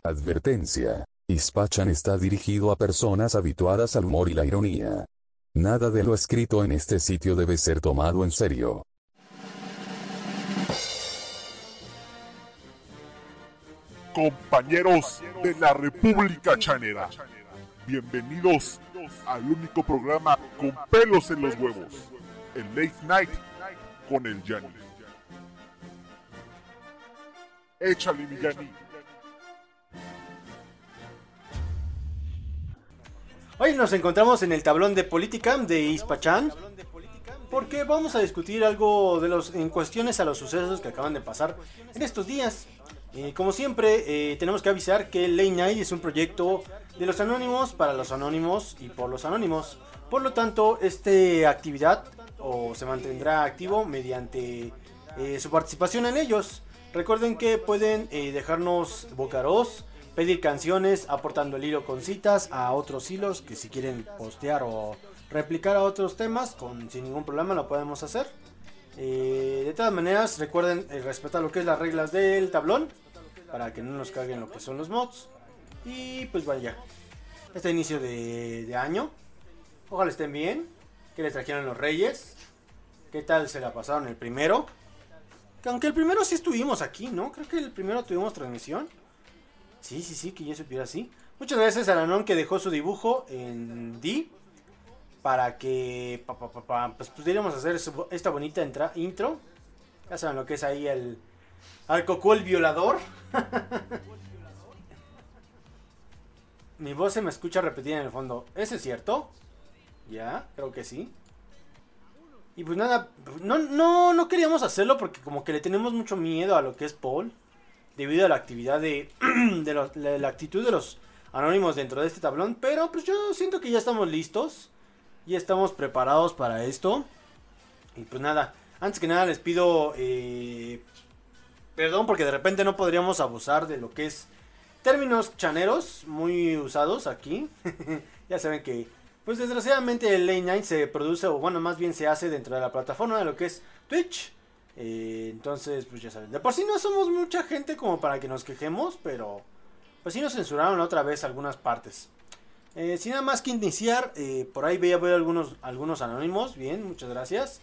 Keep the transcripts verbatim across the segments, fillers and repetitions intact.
Advertencia. Ispachan está dirigido a personas habituadas al humor y la ironía. Nada de lo escrito en este sitio debe ser tomado en serio. Compañeros de la República Chanera, bienvenidos al único programa con pelos en los huevos, el Late Night con el Yanni. Échale, mi Yanni. Hoy nos encontramos en el tablón de política de Ispachan, porque vamos a discutir algo de los en cuestiones a los sucesos que acaban de pasar en estos días. Eh, como siempre, eh, tenemos que avisar que el Late Night es un proyecto de los anónimos, para los anónimos y por los anónimos. Por lo tanto, esta actividad o se mantendrá activo mediante eh, su participación en ellos. Recuerden que pueden eh, dejarnos vocaros, pedir canciones, aportando el hilo con citas a otros hilos que si quieren postear o replicar a otros temas, con, sin ningún problema lo podemos hacer. Eh, de todas maneras, recuerden eh, respetar lo que es las reglas del tablón, para que no nos caguen lo que son los mods. Y pues vaya, este inicio de, de año, ojalá estén bien. ¿Qué les trajeron los reyes? ¿Qué tal se la pasaron el primero? Que aunque el primero sí estuvimos aquí, ¿no? Creo que el primero tuvimos transmisión. Sí, sí, sí, que yo supiera así. Muchas gracias a Lanón que dejó su dibujo en D, para que pa, pa, pa, pa, pues pudiéramos hacer esta bonita entra, intro. Ya saben lo que es ahí el Alcocú el violador. Mi voz se me escucha repetida en el fondo. ¿Ese es cierto? Ya, creo que sí. Y pues nada, no, no, no queríamos hacerlo porque como que le tenemos mucho miedo a lo que es Paul, debido a la actividad de, de, los, de la actitud de los anónimos dentro de este tablón. Pero pues yo siento que ya estamos listos. Ya estamos preparados para esto. Y pues nada, antes que nada les pido eh, perdón porque de repente no podríamos abusar de lo que es términos chaneros muy usados aquí. Ya saben que pues desgraciadamente el Late Night se produce, o bueno, más bien se hace dentro de la plataforma de lo que es Twitch. Eh, entonces, pues ya saben, de por sí no somos mucha gente como para que nos quejemos, pero pues sí nos censuraron otra vez algunas partes. Eh, sin nada más que iniciar, eh, por ahí veía, veo algunos, algunos anónimos, bien, muchas gracias.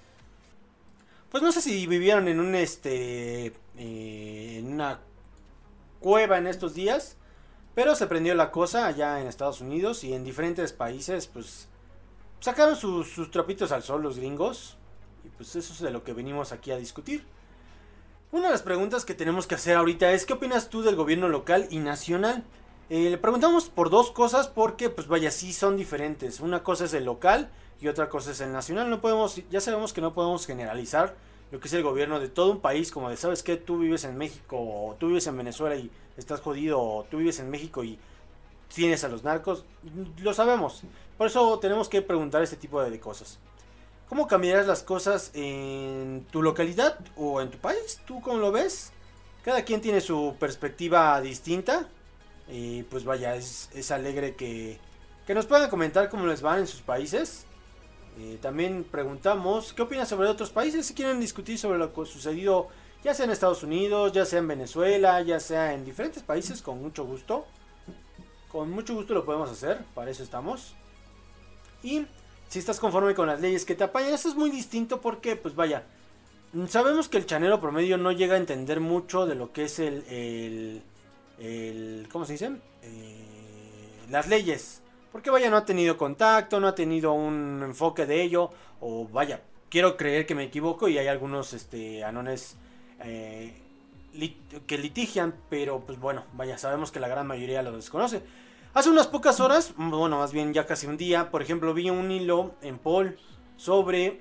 Pues no sé si vivieron en un este, eh, en una cueva en estos días, pero se prendió la cosa allá en Estados Unidos y en diferentes países, pues sacaron sus, sus trapitos al sol los gringos. Y pues eso es de lo que venimos aquí a discutir. Una de las preguntas que tenemos que hacer ahorita es: ¿qué opinas tú del gobierno local y nacional? Eh, le preguntamos por dos cosas porque pues vaya, sí son diferentes. Una cosa es el local y otra cosa es el nacional. No podemos, ya sabemos que no podemos generalizar lo que es el gobierno de todo un país, como de, ¿sabes qué? Tú vives en México, o tú vives en Venezuela y estás jodido, o tú vives en México y tienes a los narcos. Lo sabemos, por eso tenemos que preguntar este tipo de cosas. ¿Cómo cambiarás las cosas en tu localidad o en tu país? ¿Tú cómo lo ves? Cada quien tiene su perspectiva distinta. Y pues vaya, es, es alegre que, que nos puedan comentar cómo les van en sus países. Eh, también preguntamos qué opinan sobre otros países. Si quieren discutir sobre lo que sucedido, ya sea en Estados Unidos, ya sea en Venezuela, ya sea en diferentes países, con mucho gusto. Con mucho gusto lo podemos hacer, para eso estamos. Y si estás conforme con las leyes que te apañan, eso es muy distinto porque, pues vaya, sabemos que el chanero promedio no llega a entender mucho de lo que es el, el, el ¿cómo se dice? Eh, las leyes. Porque vaya, no ha tenido contacto, no ha tenido un enfoque de ello, o vaya, quiero creer que me equivoco y hay algunos este, anones eh, lit que litigian, pero pues bueno, vaya, sabemos que la gran mayoría lo desconoce. Hace unas pocas horas, bueno, más bien ya casi un día, por ejemplo, vi un hilo en Paul sobre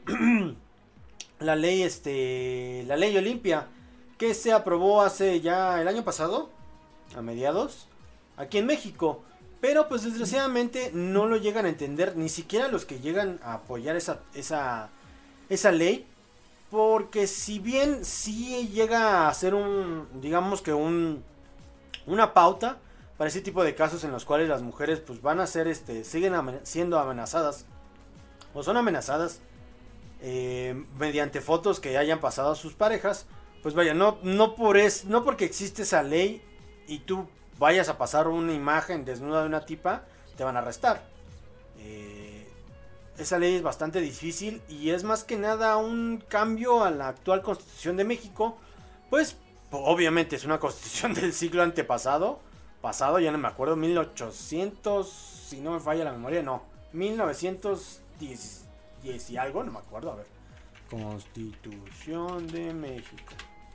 la ley, este, la ley Olimpia, que se aprobó hace ya el año pasado, a mediados, aquí en México. Pero pues desgraciadamente no lo llegan a entender, ni siquiera los que llegan a apoyar esa, esa, esa ley. Porque si bien sí llega a ser un, digamos que un, una pauta para ese tipo de casos en los cuales las mujeres pues van a ser, este, siguen amen siendo amenazadas o son amenazadas eh, mediante fotos que hayan pasado a sus parejas, pues vaya, no, no, por es, no porque existe esa ley y tú vayas a pasar una imagen desnuda de una tipa, te van a arrestar. Eh, esa ley es bastante difícil y es más que nada un cambio a la actual Constitución de México. Pues obviamente es una constitución del siglo antepasado, pasado, ya no me acuerdo, mil ochocientos, si no me falla la memoria, no, mil novecientos diez, diez y algo, no me acuerdo, a ver. Constitución de México.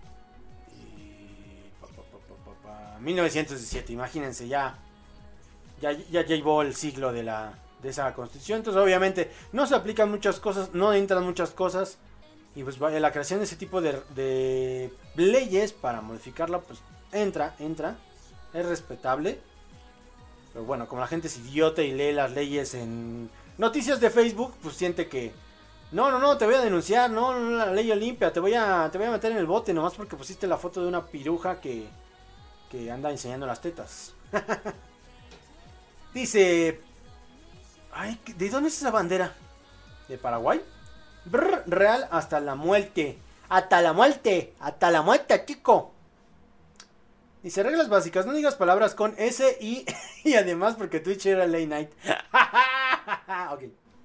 Y... Pa, pa, pa, pa, pa, pa. mil novecientos diecisiete, imagínense, ya, ya, ya llevó el siglo de, la, de esa constitución. Entonces obviamente no se aplican muchas cosas, no entran muchas cosas. Y pues la creación de ese tipo de, de leyes para modificarla, pues entra, entra, es respetable. Pero bueno, como la gente es idiota y lee las leyes en noticias de Facebook, pues siente que no, no, no, te voy a denunciar, no, no, la ley Olimpia, te voy a, te voy a meter en el bote nomás porque pusiste la foto de una piruja que, que anda enseñando las tetas. Dice, ay, ¿de dónde es esa bandera? ¿De Paraguay? Brr, real hasta la muerte. Hasta la muerte. Hasta la muerte, chico. Dice, reglas básicas. No digas palabras con S y, y además porque Twitch era late night. Ok.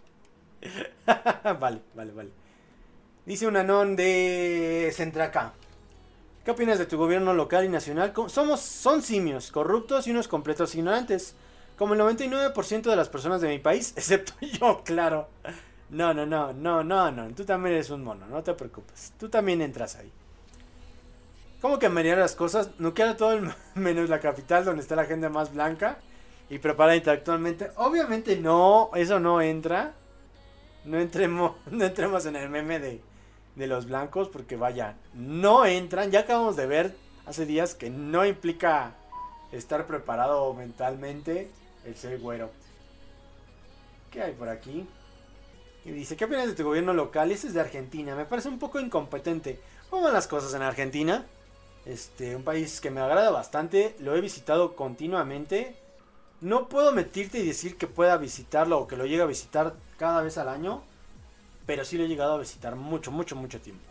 Vale, vale, vale. Dice un anón de Centraca. ¿Qué opinas de tu gobierno local y nacional? Somos, son simios, corruptos y unos completos ignorantes. Como el noventa y nueve por ciento de las personas de mi país, excepto yo, claro. No, no, no, no, no, no. Tú también eres un mono, no te preocupes. Tú también entras ahí. ¿Cómo cambiarían las cosas? Nuquear todo el menos la capital donde está la gente más blanca y preparada intelectualmente. Obviamente no, eso no entra. No entremos, no entremos en el meme de, de los blancos porque vaya, no entran. Ya acabamos de ver hace días que no implica estar preparado mentalmente el ser güero. ¿Qué hay por aquí? Y dice, ¿qué opinas de tu gobierno local? Ese es de Argentina, me parece un poco incompetente. ¿Cómo van las cosas en Argentina? Este, un país que me agrada bastante, lo he visitado continuamente. No puedo mentirte y decir que pueda visitarlo o que lo llegue a visitar cada vez al año, pero sí lo he llegado a visitar mucho, mucho, mucho tiempo.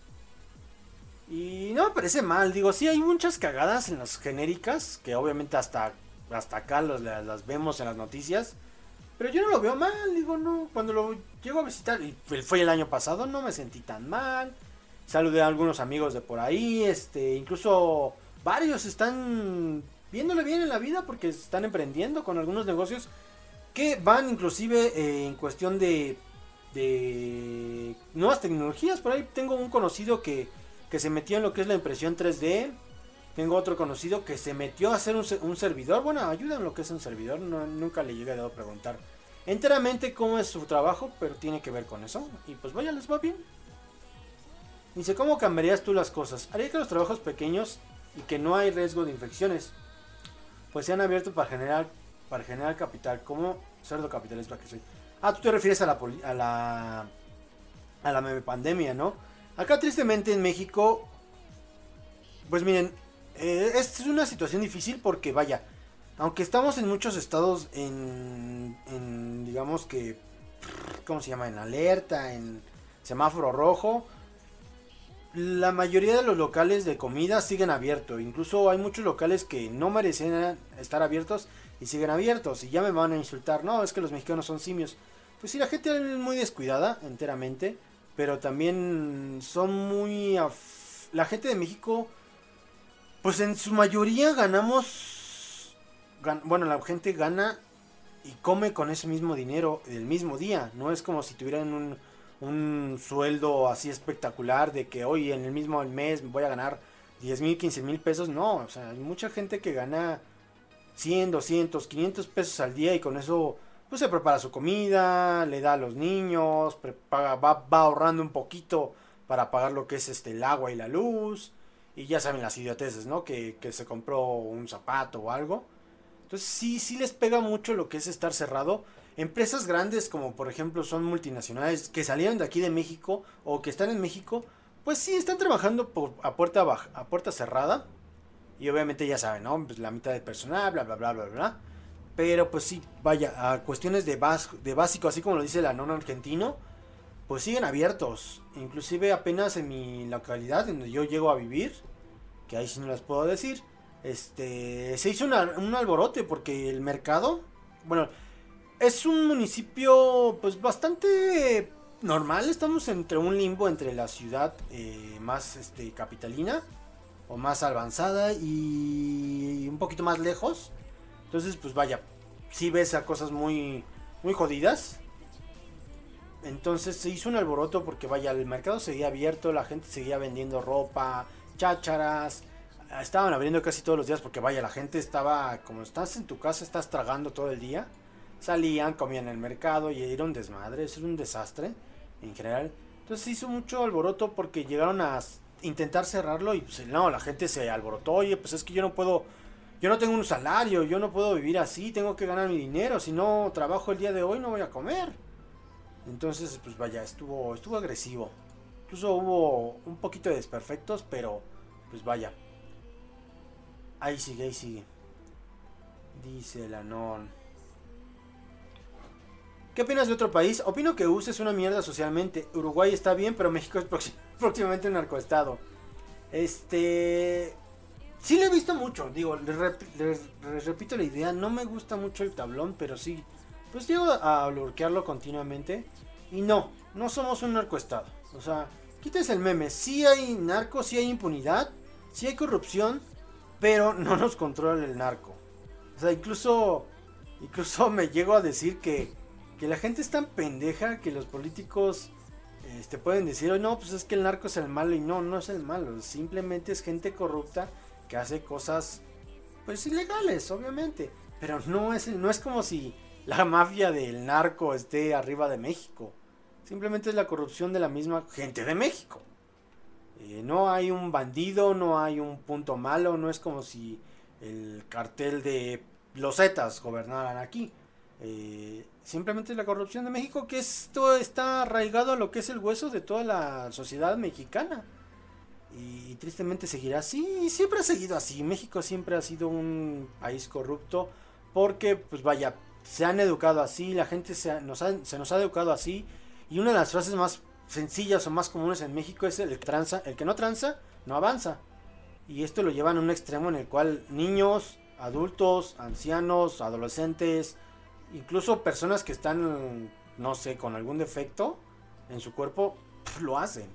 Y no me parece mal, digo, sí hay muchas cagadas en las genéricas, que obviamente hasta, hasta acá los, las vemos en las noticias. Pero yo no lo veo mal, digo, no, cuando lo llego a visitar, y fue el año pasado, no me sentí tan mal. Saludé a algunos amigos de por ahí, este, incluso varios están viéndole bien en la vida porque están emprendiendo con algunos negocios que van inclusive eh, en cuestión de, de nuevas tecnologías. Por ahí tengo un conocido que, que se metió en lo que es la impresión tres D. Tengo otro conocido que se metió a hacer un, un servidor. Bueno, ayuda en lo que es un servidor. No, nunca le llegué a preguntar enteramente cómo es su trabajo, pero tiene que ver con eso. Y pues vaya, les va bien. Dice, ¿cómo cambiarías tú las cosas? Haría que los trabajos pequeños y que no hay riesgo de infecciones, pues se han abierto para generar, para generar capital. Como cerdo capitalista que soy. Ah, tú te refieres a la, a la, a la meme pandemia, ¿no? Acá tristemente en México, pues miren, eh, es una situación difícil porque vaya, aunque estamos en muchos estados en, en digamos que, ¿cómo se llama? En alerta, en semáforo rojo. La mayoría de los locales de comida siguen abiertos. Incluso hay muchos locales que no merecen estar abiertos y siguen abiertos. Y ya me van a insultar. No, es que los mexicanos son simios. Pues sí, la gente es muy descuidada enteramente. Pero también son muy... Af... La gente de México, pues en su mayoría ganamos... Gan... Bueno, la gente gana y come con ese mismo dinero el mismo día. No es como si tuvieran un... un sueldo así espectacular de que hoy en el mismo mes voy a ganar diez mil, quince mil pesos. No, o sea, hay mucha gente que gana cien, doscientos, quinientos pesos al día y con eso pues se prepara su comida, le da a los niños, prepara, va, va ahorrando un poquito para pagar lo que es este el agua y la luz. Y ya saben las idioteces, ¿no? Que, que se compró un zapato o algo. Entonces sí, sí les pega mucho lo que es estar cerrado. Empresas grandes como por ejemplo son multinacionales que salieron de aquí de México o que están en México, pues sí están trabajando por, a, puerta baja, a puerta cerrada. Y obviamente ya saben, ¿no? Pues la mitad del personal, bla, bla, bla, bla, bla. Pero pues sí, vaya, a cuestiones de, bas de básico, así como lo dice el anón argentino, pues siguen abiertos. Inclusive apenas en mi localidad, donde yo llego a vivir, que ahí sí no les puedo decir, este, se hizo una, un alborote porque el mercado, bueno, es un municipio pues bastante normal, estamos entre un limbo entre la ciudad eh, más este, capitalina o más avanzada y un poquito más lejos. Entonces pues vaya, sí ves a cosas muy, muy jodidas. Entonces se hizo un alboroto porque vaya, el mercado seguía abierto, la gente seguía vendiendo ropa, chácharas, estaban abriendo casi todos los días porque vaya, la gente estaba, como estás en tu casa, estás tragando todo el día, salían, comían en el mercado y era un desmadre, era un desastre en general. Entonces se hizo mucho alboroto porque llegaron a intentar cerrarlo y pues no, la gente se alborotó, oye, pues es que yo no puedo, yo no tengo un salario, yo no puedo vivir así, tengo que ganar mi dinero, si no trabajo el día de hoy no voy a comer. Entonces, pues vaya, estuvo, estuvo agresivo. Incluso hubo un poquito de desperfectos, pero pues vaya. Ahí sigue, ahí sigue. Dice el Anon. ¿Qué opinas de otro país? Opino que U S A es una mierda socialmente. Uruguay está bien, pero México es próximamente un narcoestado. Este... Sí lo he visto mucho. Digo, les, rep les, les repito la idea. No me gusta mucho el tablón, pero sí... Pues llego a bloquearlo continuamente. Y no, no somos un narcoestado. O sea, quítese el meme. Sí hay narco, sí hay impunidad, sí hay corrupción, pero no nos controla el narco. O sea, incluso, incluso me llego a decir que, que la gente es tan pendeja que los políticos este, pueden decir, oh, no, pues es que el narco es el malo. Y no, no es el malo. Simplemente es gente corrupta que hace cosas, pues ilegales, obviamente. Pero no es, no es como si la mafia del narco esté arriba de México. Simplemente es la corrupción de la misma gente de México. Eh, no hay un bandido, no hay un punto malo, no es como si el cartel de los Zetas gobernaran aquí. Eh, simplemente es la corrupción de México, que esto está arraigado a lo que es el hueso de toda la sociedad mexicana. Y, y tristemente seguirá así, y siempre ha seguido así. México siempre ha sido un país corrupto porque, pues vaya, se han educado así, la gente se, ha, nos ha, se nos ha educado así. Y una de las frases más sencillas o más comunes en México es el, tranza, el que no tranza, no avanza. Y esto lo llevan a un extremo en el cual niños, adultos, ancianos, adolescentes, incluso personas que están, no sé, con algún defecto en su cuerpo, pff, lo hacen.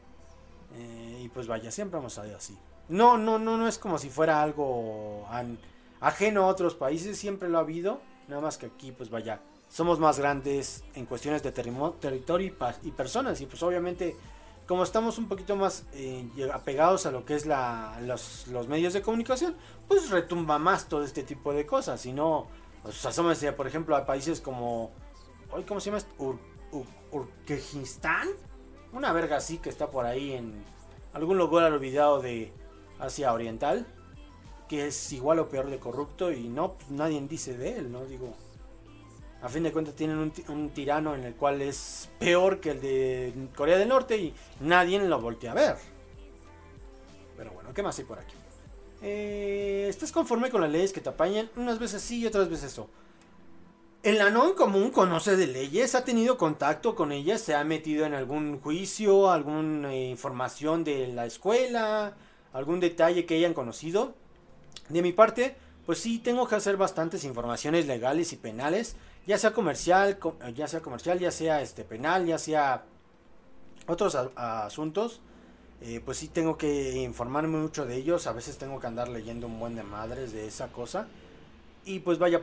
Eh, y pues vaya, siempre hemos salido así. No, no, no, no es como si fuera algo an, ajeno a otros países, siempre lo ha habido. Nada más que aquí, pues vaya, somos más grandes en cuestiones de territorio y, y personas. Y pues obviamente, como estamos un poquito más eh, apegados a lo que es la, los, los medios de comunicación, pues retumba más todo este tipo de cosas. Y no, pues asómense, por ejemplo, a países como, ¿cómo se llama? Ur, Ur, Urkejistán. Una verga así que está por ahí en algún lugar olvidado de Asia Oriental, que es igual o peor de corrupto y no, pues nadie dice de él, ¿no? Digo, a fin de cuentas tienen un, un tirano en el cual es peor que el de Corea del Norte y nadie lo voltea a ver. Pero bueno, ¿qué más hay por aquí? Eh, ¿Estás conforme con las leyes que te apañan? Unas veces sí y otras veces no. El Anon común conoce de leyes, ha tenido contacto con ellas, se ha metido en algún juicio, alguna eh, información de la escuela, algún detalle que hayan conocido. De mi parte, pues sí, tengo que hacer bastantes informaciones legales y penales, ya sea comercial, ya sea comercial, ya sea este penal, ya sea otros a, a asuntos. Eh, pues sí tengo que informarme mucho de ellos, a veces tengo que andar leyendo un buen de madres de esa cosa. Y pues vaya,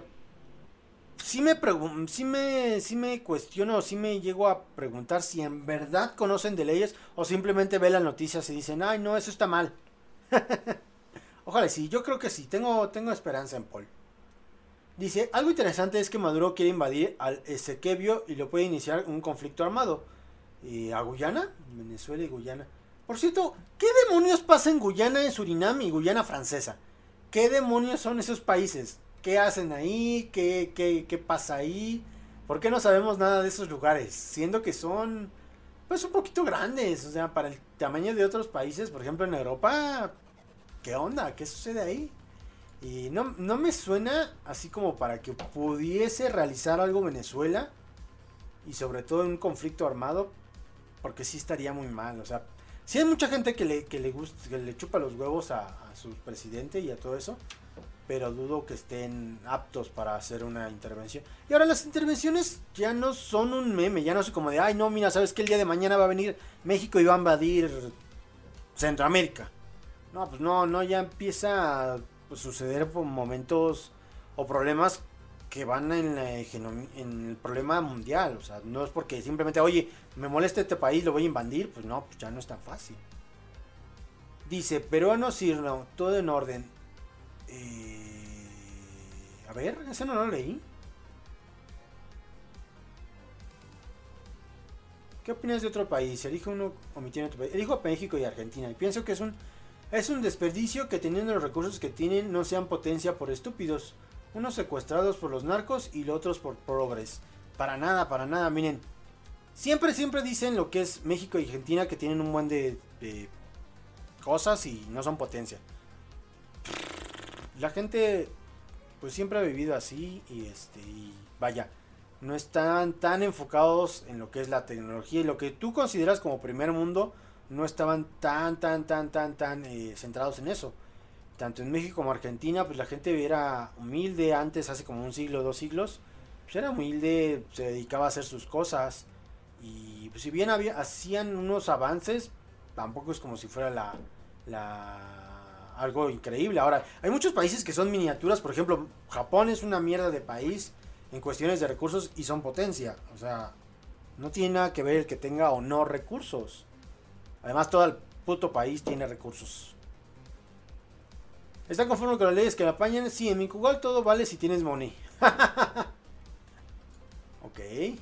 sí me, sí me, sí me cuestiono, sí me llego a preguntar si en verdad conocen de leyes o simplemente ven las noticias y dicen, ay no, eso está mal. Ojalá sí, yo creo que sí, tengo, tengo esperanza en Paul. Dice, algo interesante es que Maduro quiere invadir al Esequibo y lo puede iniciar un conflicto armado. Eh, ¿A Guyana? Venezuela y Guyana. Por cierto, ¿qué demonios pasa en Guyana, en Surinam y Guyana Francesa? ¿Qué demonios son esos países? ¿Qué hacen ahí? ¿Qué, qué, qué pasa ahí? ¿Por qué no sabemos nada de esos lugares? Siendo que son, pues, un poquito grandes. O sea, para el tamaño de otros países, por ejemplo en Europa, ¿qué onda? ¿Qué sucede ahí? Y no, no me suena así como para que pudiese realizar algo Venezuela. Y sobre todo en un conflicto armado. Porque sí estaría muy mal. O sea, Sí hay mucha gente que le, que le gusta, que le chupa los huevos a, a su presidente y a todo eso, pero dudo que estén aptos para hacer una intervención. Y ahora las intervenciones ya no son un meme, ya no son como de, ay no, mira, sabes que el día de mañana va a venir México y va a invadir Centroamérica. No, pues no, no, ya empieza a pues, suceder por momentos o problemas que van en, la, en el problema mundial. O sea, no es porque simplemente, oye, me molesta este país, lo voy a invadir. Pues no, pues ya no es tan fácil. Dice, peruano Cirno, todo en orden. Eh, a ver, ese no lo leí. ¿Qué opinas de otro país? Elijo uno omitiendo otro país. Elijo a México y Argentina. Y pienso que es un, es un desperdicio que teniendo los recursos que tienen no sean potencia por estúpidos. Unos secuestrados por los narcos y los otros por progres. Para nada, para nada. Miren, siempre, siempre dicen lo que es México y Argentina que tienen un buen de, de cosas y no son potencia. La gente pues siempre ha vivido así y este y vaya, no están tan enfocados en lo que es la tecnología y lo que tú consideras como primer mundo, no estaban tan tan tan tan tan eh, centrados en eso. Tanto en México como Argentina, pues la gente era humilde antes, hace como un siglo, dos siglos, pues era humilde, se dedicaba a hacer sus cosas y pues si bien había, hacían unos avances, tampoco es como si fuera la, la algo increíble. Ahora, hay muchos países que son miniaturas, por ejemplo, Japón es una mierda de país en cuestiones de recursos y son potencia, o sea, no tiene nada que ver el que tenga o no recursos. Además, todo el puto país tiene recursos. ¿Están conforme con las leyes que la apañan? Sí, en mi Google todo vale si tienes money. Ok.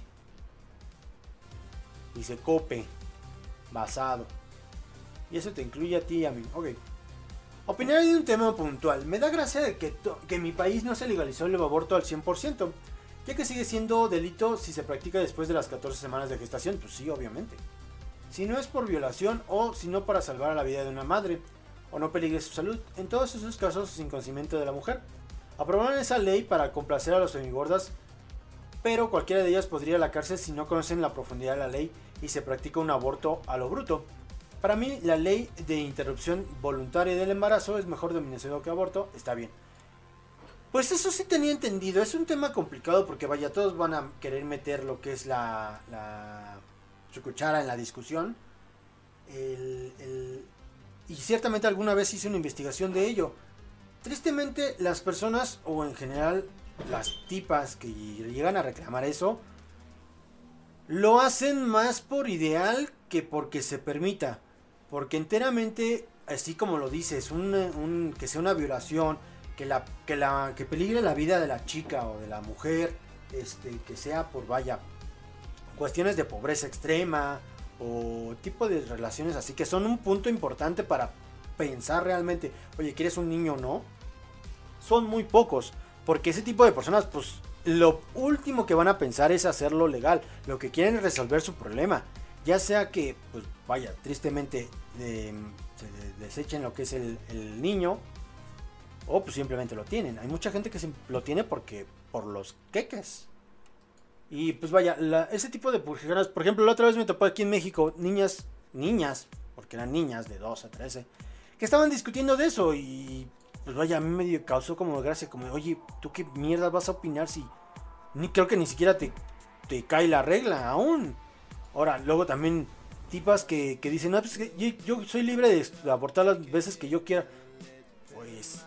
Dice cope. Basado. Y eso te incluye a ti y a mí. Ok. Opinar de un tema puntual. Me da gracia de que, que en mi país no se legalizó el aborto al cien por ciento. Ya que sigue siendo delito si se practica después de las catorce semanas de gestación. Pues sí, obviamente. Si no es por violación o si no para salvar la vida de una madre. O no peligre su salud, en todos esos casos sin consentimiento de la mujer. Aprobaron esa ley para complacer a los semigordas, pero cualquiera de ellas podría ir a la cárcel si no conocen la profundidad de la ley y se practica un aborto a lo bruto. Para mí, la ley de interrupción voluntaria del embarazo es mejor denominación que aborto, está bien. Pues eso sí tenía entendido, es un tema complicado porque vaya, todos van a querer meter lo que es la, la su cuchara en la discusión. El... el Y ciertamente alguna vez hice una investigación de ello. Tristemente las personas, o en general las tipas que llegan a reclamar eso, lo hacen más por ideal que porque se permita. Porque enteramente, así como lo dices, un, un, que sea una violación, que, la, que, la, que peligre la vida de la chica o de la mujer, este, que sea por, vaya, cuestiones de pobreza extrema o tipo de relaciones así que son un punto importante para pensar realmente, oye, ¿quieres un niño o no? Son muy pocos, porque ese tipo de personas, pues, lo último que van a pensar es hacerlo legal, lo que quieren es resolver su problema, ya sea que, pues, vaya, tristemente eh, se desechen lo que es el, el niño, o pues simplemente lo tienen. Hay mucha gente que lo tiene porque, por los queques. Y pues vaya, la, ese tipo de personas, por ejemplo, la otra vez me topé aquí en México, niñas, niñas, porque eran niñas de doce a trece, que estaban discutiendo de eso y pues vaya, a mí me causó como gracia, como, oye, ¿tú qué mierda vas a opinar si ni creo que ni siquiera te, te cae la regla aún? Ahora, luego también tipas que, que dicen, no, pues que yo, yo soy libre de abortar las veces que yo quiera. Pues...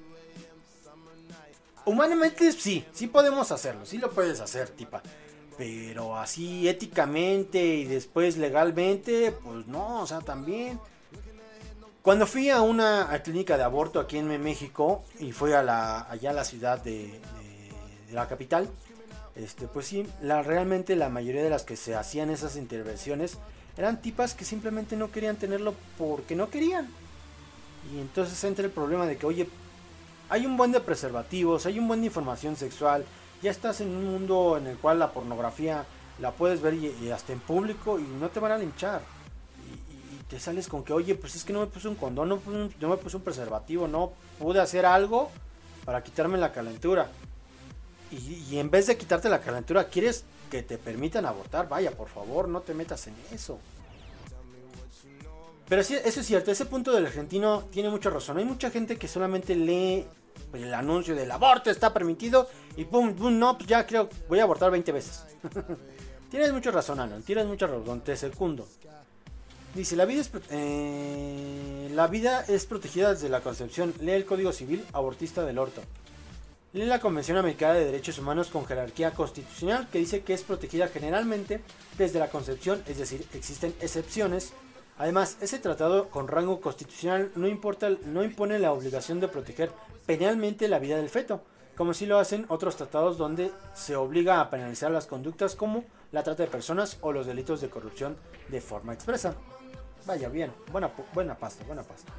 humanamente sí, sí podemos hacerlo, sí lo puedes hacer, tipa. Pero así éticamente y después legalmente, pues no, o sea, también. Cuando fui a una a clínica de aborto aquí en México y fui a la, allá a la ciudad de, de, de la capital, este, pues sí, la, realmente la mayoría de las que se hacían esas intervenciones eran tipas que simplemente no querían tenerlo porque no querían. Y entonces entra el problema de que, oye, hay un buen de preservativos, hay un buen de información sexual, ya estás en un mundo en el cual la pornografía la puedes ver y, y hasta en público y no te van a linchar. Y, y te sales con que, oye, pues es que no me puse un condón, no, no me puse un preservativo, no pude hacer algo para quitarme la calentura. Y, y en vez de quitarte la calentura, quieres que te permitan abortar, vaya, por favor, no te metas en eso. Pero sí, eso es cierto, ese punto del argentino tiene mucha razón. Hay mucha gente que solamente lee el anuncio del aborto está permitido y pum, pum, no, pues ya creo, voy a abortar veinte veces. Tienes mucha razón, Alan, tienes mucha razón, te secundo. Dice, la vida, es, eh, la vida es protegida desde la concepción. Lee el Código Civil abortista del orto. Lee la Convención Americana de Derechos Humanos con jerarquía constitucional que dice que es protegida generalmente desde la concepción, es decir, existen excepciones. Además, ese tratado con rango constitucional no, importa, no impone la obligación de proteger penalmente la vida del feto, como si lo hacen otros tratados donde se obliga a penalizar las conductas como la trata de personas o los delitos de corrupción de forma expresa. Vaya, bien, buena, buena pasta, buena pasta.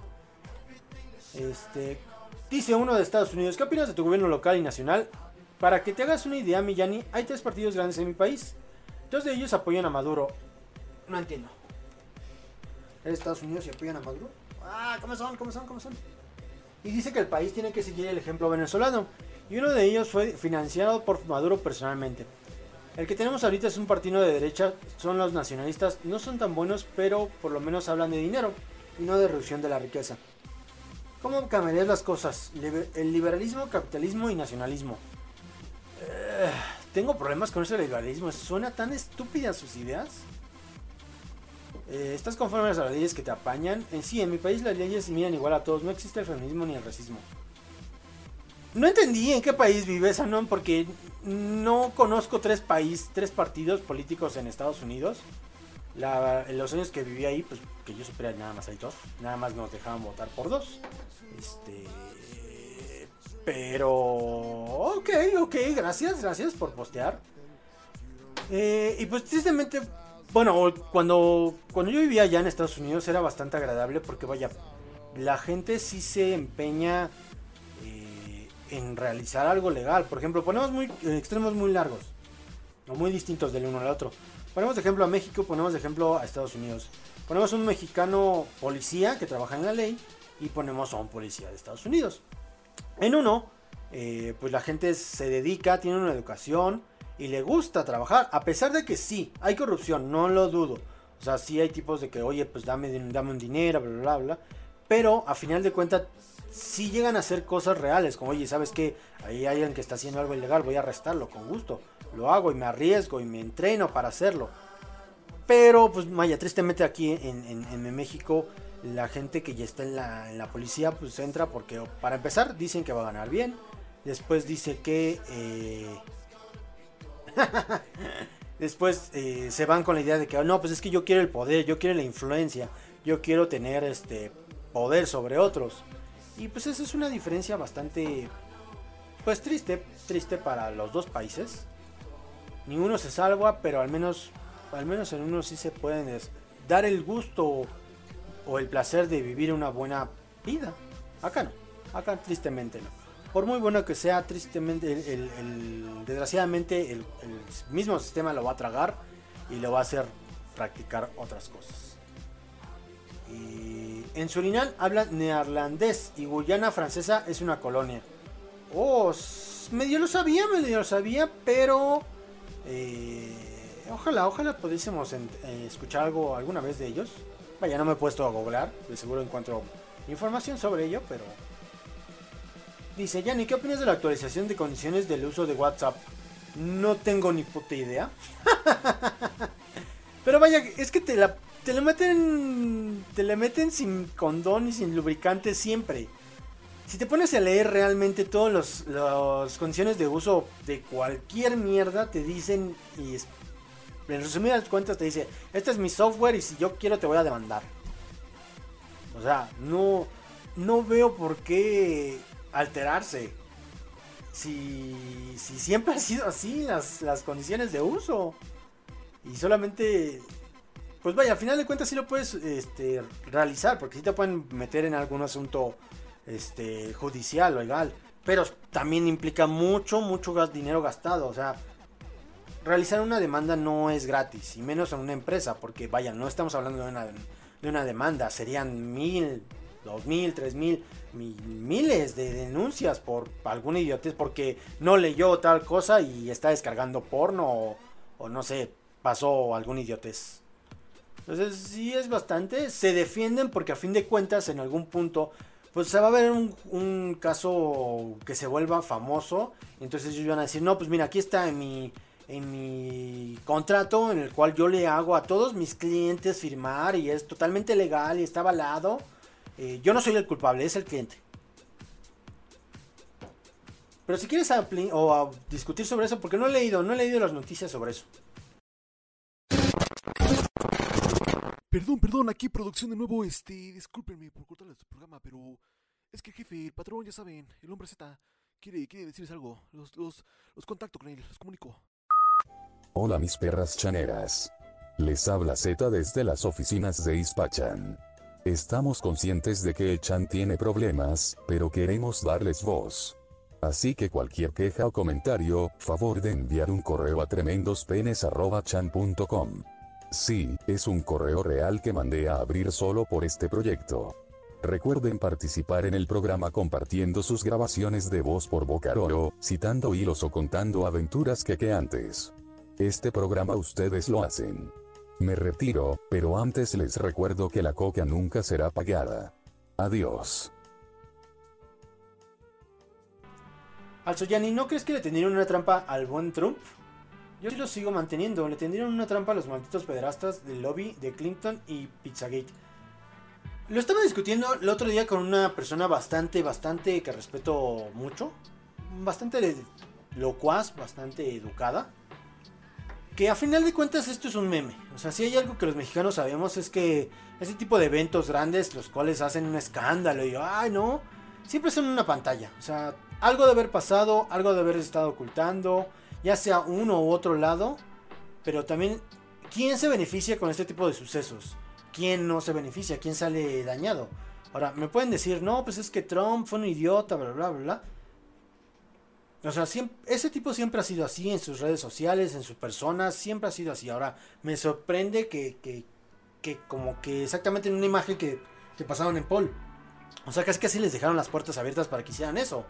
Este, dice uno de Estados Unidos, ¿qué opinas de tu gobierno local y nacional? Para que te hagas una idea, Millani, hay tres partidos grandes en mi país. Dos de ellos apoyan a Maduro. No entiendo. ¿Es Estados Unidos y apoyan a Maduro? Ah, ¿cómo son? ¿Cómo son? ¿Cómo son? Y dice que el país tiene que seguir el ejemplo venezolano. Y uno de ellos fue financiado por Maduro personalmente. El que tenemos ahorita es un partido de derecha, son los nacionalistas, no son tan buenos, pero por lo menos hablan de dinero y no de reducción de la riqueza. ¿Cómo cambiarías las cosas? El liberalismo, capitalismo y nacionalismo. Eh, tengo problemas con ese liberalismo, suena tan estúpida sus ideas. Eh, ¿Estás conforme a las leyes que te apañan? En sí, en mi país las leyes miran igual a todos, no existe el feminismo ni el racismo. No entendí en qué país vives, Anon, porque no conozco tres países, tres partidos políticos en Estados Unidos. La, en los años que viví ahí, pues que yo supiera, nada más hay dos. Nada más nos dejaban votar por dos. Este, pero, ok, ok, gracias, gracias por postear. Eh, y pues tristemente, bueno, cuando, cuando yo vivía allá en Estados Unidos era bastante agradable porque vaya, la gente sí se empeña en realizar algo legal. Por ejemplo, ponemos muy extremos muy largos o muy distintos del uno al otro. Ponemos de ejemplo a México, ponemos de ejemplo a Estados Unidos. Ponemos un mexicano policía que trabaja en la ley y ponemos a un policía de Estados Unidos. En uno, eh, pues la gente se dedica, tiene una educación y le gusta trabajar, a pesar de que sí, hay corrupción, no lo dudo. O sea, sí hay tipos de que, oye, pues dame, dame un dinero, bla, bla, bla. Pero a final de cuentas sí llegan a hacer cosas reales, como oye, ¿sabes qué? Ahí hay alguien que está haciendo algo ilegal, voy a arrestarlo con gusto. Lo hago y me arriesgo y me entreno para hacerlo. Pero, pues, vaya, tristemente aquí en, en, en México, la gente que ya está en la, en la policía, pues entra porque, para empezar, dicen que va a ganar bien. Después dice que... Eh... Después eh, se van con la idea de que, no, pues es que yo quiero el poder, yo quiero la influencia, yo quiero tener este poder sobre otros. Y pues esa es una diferencia bastante, pues triste, triste para los dos países. Ninguno se salva, pero al menos, al menos en uno sí se pueden dar el gusto o el placer de vivir una buena vida. Acá no, acá tristemente no. Por muy bueno que sea, tristemente, el, el, el, desgraciadamente el, el mismo sistema lo va a tragar y lo va a hacer practicar otras cosas. Y en Surinam hablan neerlandés y Guyana Francesa es una colonia. Oh, medio lo sabía, medio lo sabía, pero eh, ojalá, ojalá pudiésemos en, eh, escuchar algo alguna vez de ellos. Vaya, no me he puesto a googlear, de seguro encuentro información sobre ello, pero... Dice, Yanni, ¿qué opinas de la actualización de condiciones del uso de WhatsApp? No tengo ni puta idea. Pero vaya, es que te la... Te le meten, te le meten sin condón y sin lubricante siempre. Si te pones a leer realmente todas los, las condiciones de uso de cualquier mierda, te dicen, y es, en resumidas cuentas te dice, este es mi software y si yo quiero te voy a demandar. O sea, no, no veo por qué alterarse. Si, si siempre han sido así las, las condiciones de uso. Y solamente... Pues vaya, al final de cuentas sí lo puedes este, realizar, porque sí te pueden meter en algún asunto este, judicial o legal, pero también implica mucho, mucho gas, dinero gastado. O sea, realizar una demanda no es gratis, y menos en una empresa, porque vaya, no estamos hablando de una, de una demanda, serían mil, dos mil, tres mil, miles de denuncias por alguna idiotez, porque no leyó tal cosa y está descargando porno o, o no sé, pasó algún idiotez. Entonces sí es bastante. Se defienden porque a fin de cuentas en algún punto pues se va a ver un, un caso que se vuelva famoso. Entonces ellos van a decir, no, pues mira, aquí está en mi, en mi contrato en el cual yo le hago a todos mis clientes firmar y es totalmente legal y está avalado. Eh, yo no soy el culpable, es el cliente. Pero si quieres apli- o a discutir sobre eso, porque no he leído, no he leído las noticias sobre eso. Perdón, perdón, aquí producción de nuevo, este, discúlpenme por cortarles su programa, pero es que el jefe, el patrón, ya saben, el hombre Z, quiere, quiere decirles algo, los, los, los contacto con él, los comunico. Hola mis perras chaneras. Les habla Z desde las oficinas de Ispachan. Estamos conscientes de que el Chan tiene problemas, pero queremos darles voz. Así que cualquier queja o comentario, favor de enviar un correo a tremendospenes arroba chan punto com. Sí, es un correo real que mandé a abrir solo por este proyecto. Recuerden participar en el programa compartiendo sus grabaciones de voz por Bocaroro, citando hilos o contando aventuras quequeantes. Este programa ustedes lo hacen. Me retiro, pero antes les recuerdo que la coca nunca será pagada. Adiós. Alzoyani, ¿no crees que le tendieron una trampa al buen Trump? Yo sí lo sigo manteniendo, le tendieron una trampa a los malditos pederastas del lobby de Clinton y Pizzagate. Lo estaba discutiendo el otro día con una persona bastante, bastante que respeto mucho, bastante locuaz, bastante educada, que a final de cuentas esto es un meme. O sea, si hay algo que los mexicanos sabemos es que ese tipo de eventos grandes, los cuales hacen un escándalo y ay no, siempre son una pantalla. O sea, algo de haber pasado, algo de haber estado ocultando, ya sea uno u otro lado, pero también ¿quién se beneficia con este tipo de sucesos? ¿Quién no se beneficia? ¿Quién sale dañado? Ahora, me pueden decir, no, pues es que Trump fue un idiota, bla, bla, bla, bla. O sea, siempre, ese tipo siempre ha sido así en sus redes sociales, en su persona, siempre ha sido así. Ahora, me sorprende que, que, que como que exactamente en una imagen que, que pasaron en Paul. O sea, casi casi les dejaron las puertas abiertas para que hicieran eso.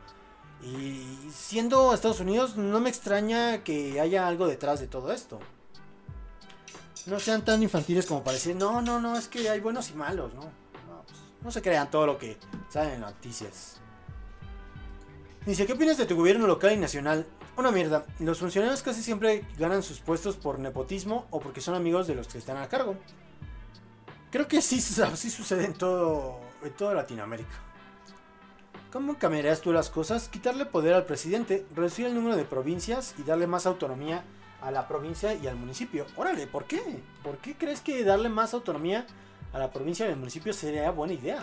Y siendo Estados Unidos, no me extraña que haya algo detrás de todo esto. No sean tan infantiles como para decir, no, no, no, es que hay buenos y malos, ¿no? No, pues, no se crean todo lo que sale en las noticias. Dice, ¿qué opinas de tu gobierno local y nacional? Una mierda, los funcionarios casi siempre ganan sus puestos por nepotismo o porque son amigos de los que están a cargo. Creo que sí, sí sucede en todo, en toda Latinoamérica. ¿Cómo cambiarías tú las cosas? Quitarle poder al presidente, reducir el número de provincias y darle más autonomía a la provincia y al municipio. Órale, ¿por qué? ¿Por qué crees que darle más autonomía a la provincia y al municipio sería buena idea?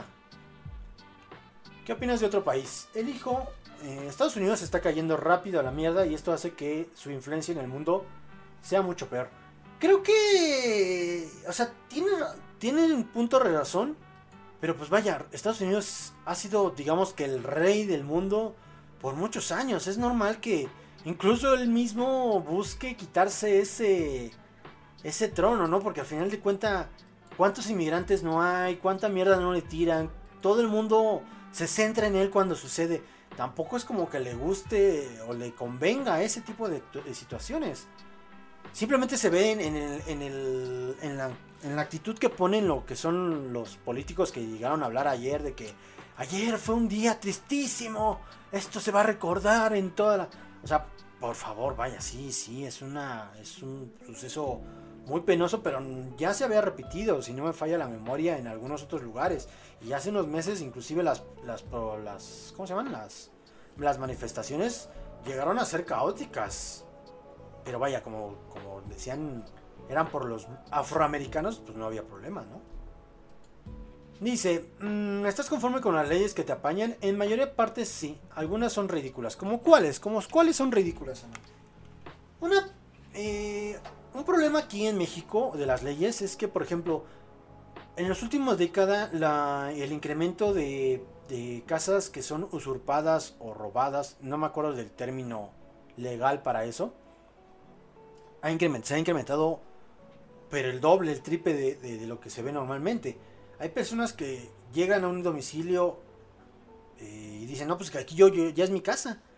¿Qué opinas de otro país? Elijo, eh, Estados Unidos está cayendo rápido a la mierda y esto hace que su influencia en el mundo sea mucho peor. Creo que, o sea, tiene, tiene un punto de razón. Pero pues vaya, Estados Unidos ha sido, digamos que el rey del mundo por muchos años. Es normal que incluso él mismo busque quitarse ese, ese trono, ¿no? Porque al final de cuentas, ¿cuántos inmigrantes no hay? ¿Cuánta mierda no le tiran? Todo el mundo se centra en él cuando sucede. Tampoco es como que le guste o le convenga ese tipo de, de situaciones. Simplemente se ven en, el, en, el, en, la, en la actitud que ponen lo que son los políticos que llegaron a hablar ayer de que ayer fue un día tristísimo, esto se va a recordar en toda la... O sea, por favor, vaya, sí, sí, es, una, es un suceso muy penoso, pero ya se había repetido, si no me falla la memoria, en algunos otros lugares. Y hace unos meses inclusive las, las, las ¿cómo se llaman? Las, las manifestaciones llegaron a ser caóticas. Pero vaya, como, como decían, eran por los afroamericanos, pues no había problema, ¿no? Dice, mmm, ¿estás conforme con las leyes que te apañan? En mayoría partes sí, algunas son ridículas. ¿Cómo cuáles? ¿Cómo cuáles son ridículas? Una, eh, un problema aquí en México de las leyes es que, por ejemplo, en las últimas décadas la, el incremento de, de casas que son usurpadas o robadas, no me acuerdo del término legal para eso, ha incrementado, se ha incrementado, pero el doble, el triple de, de, de lo que se ve normalmente. Hay personas que llegan a un domicilio eh, y dicen, no, pues que aquí yo, yo ya es mi casa.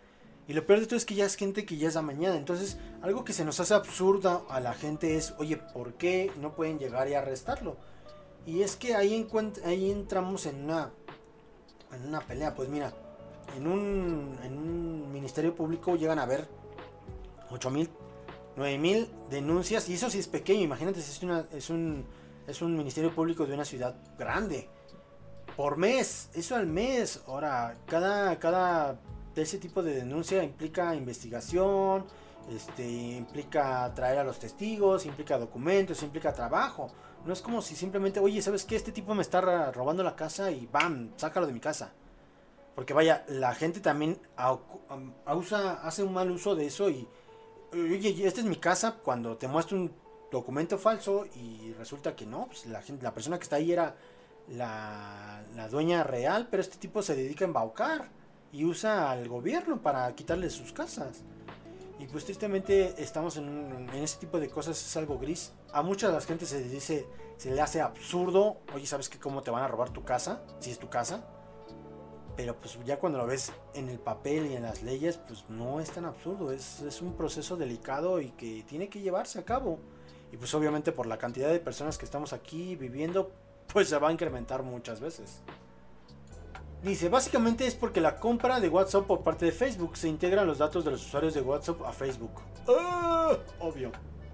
Y lo peor de todo es que ya es gente que ya es amañada. Entonces, algo que se nos hace absurdo a la gente es, oye, ¿por qué no pueden llegar y arrestarlo? Y es que ahí, encuent- ahí entramos en una, en una pelea. Pues mira, en un, en un ministerio público llegan a haber ocho mil, nueve mil denuncias. Y eso sí es pequeño. Imagínate si es, una, es, un, es un ministerio público de una ciudad grande. Por mes, eso al mes. Ahora, cada, cada de ese tipo de denuncia implica investigación, este, implica traer a los testigos, implica documentos, implica trabajo. No es como si simplemente, oye, ¿sabes qué? Este tipo me está robando la casa y ¡bam! Sácalo de mi casa. Porque vaya, la gente también a, a, usa, hace un mal uso de eso y, oye, esta es mi casa, cuando te muestro un documento falso y resulta que no, pues la, gente, la persona que está ahí era la, la dueña real, pero este tipo se dedica a embaucar y usa al gobierno para quitarle sus casas. Y pues tristemente estamos en, un, en ese tipo de cosas, es algo gris. A mucha de la gente se le dice, se le hace absurdo, oye, ¿sabes qué? ¿Cómo te van a robar tu casa? Si es tu casa. Pero pues ya cuando lo ves en el papel y en las leyes, pues no es tan absurdo. Es, es un proceso delicado y que tiene que llevarse a cabo. Y pues obviamente por la cantidad de personas que estamos aquí viviendo, pues se va a incrementar muchas veces. Dice, básicamente es porque la compra de WhatsApp por parte de Facebook se integran los datos de los usuarios de WhatsApp a Facebook. ¡Ah! Obvio.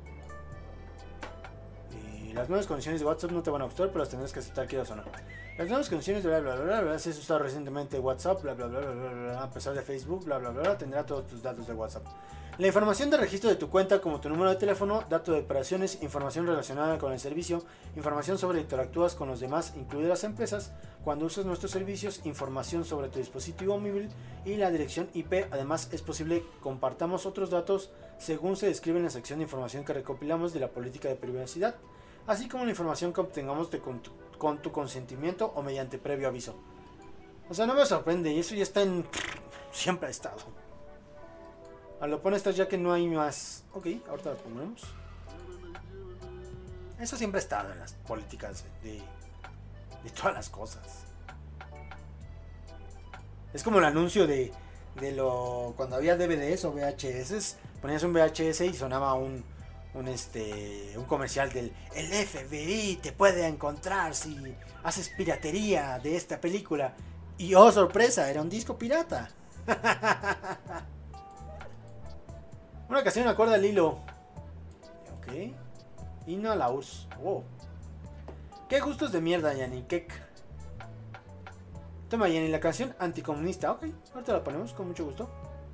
Y las nuevas condiciones de WhatsApp no te van a gustar, pero las tendrás que aceptar, quieras o no. Las nuevas condiciones de bla bla bla bla bla, si has usado recientemente WhatsApp, bla bla bla bla bla bla, a pesar de Facebook, bla bla bla, bla, tendrá todos tus datos de WhatsApp. La información de registro de tu cuenta, como tu número de teléfono, dato de operaciones, información relacionada con el servicio, información sobre interactúas con los demás, incluidas las empresas, cuando usas nuestros servicios, información sobre tu dispositivo móvil y la dirección I P. Además, es posible que compartamos otros datos según se describe en la sección de información que recopilamos de la política de privacidad, así como la información que obtengamos de con, tu, con tu consentimiento o mediante previo aviso. O sea, no me sorprende, y eso ya está en... siempre ha estado. A lo pone estas ya que no hay más. Ok, ahorita lo ponemos. Eso siempre ha estado en las políticas de, de todas las cosas. Es como el anuncio de, de lo cuando había D V Ds o V H S, ponías un V H S y sonaba un un este un comercial del el F B I te puede encontrar si haces piratería de esta película. Y oh sorpresa, era un disco pirata. Una ocasión me acuerda el hilo. Ok. Y no a la U R S S. Wow. Qué gustos de mierda, Yanni. Kek. Toma, Yanni, la canción anticomunista. Ok, ahorita la ponemos con mucho gusto.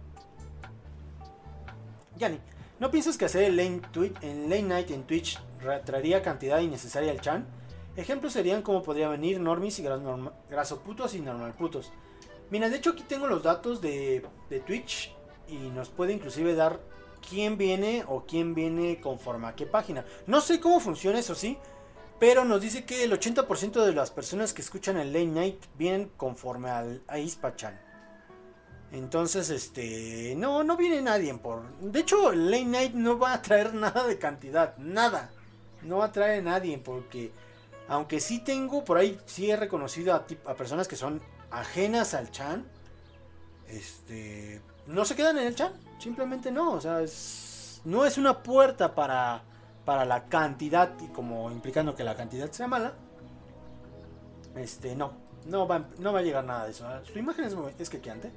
Yanni, ¿no piensas que hacer el late, tweet, el late night en Twitch traería cantidad innecesaria al chan? Ejemplos serían como podría venir normis y grasoputos y normalputos. Mira, de hecho aquí tengo los datos de, de Twitch y nos puede inclusive dar quién viene o quién viene conforme a qué página. No sé cómo funciona eso, sí, pero nos dice que el ochenta por ciento de las personas que escuchan el Late Night vienen conforme al, a Ispachan. Entonces, este, no, no viene nadie por... De hecho, el Late Night no va a traer nada de cantidad, nada. No va a traer a nadie porque, aunque sí tengo, por ahí sí he reconocido a, a personas que son ajenas al chan, este... no se quedan en el chat, simplemente no, o sea, es, no es una puerta para, para la cantidad, y como implicando que la cantidad sea mala, este, no, no va, no va a llegar nada de eso. Su imagen es, es quequeante.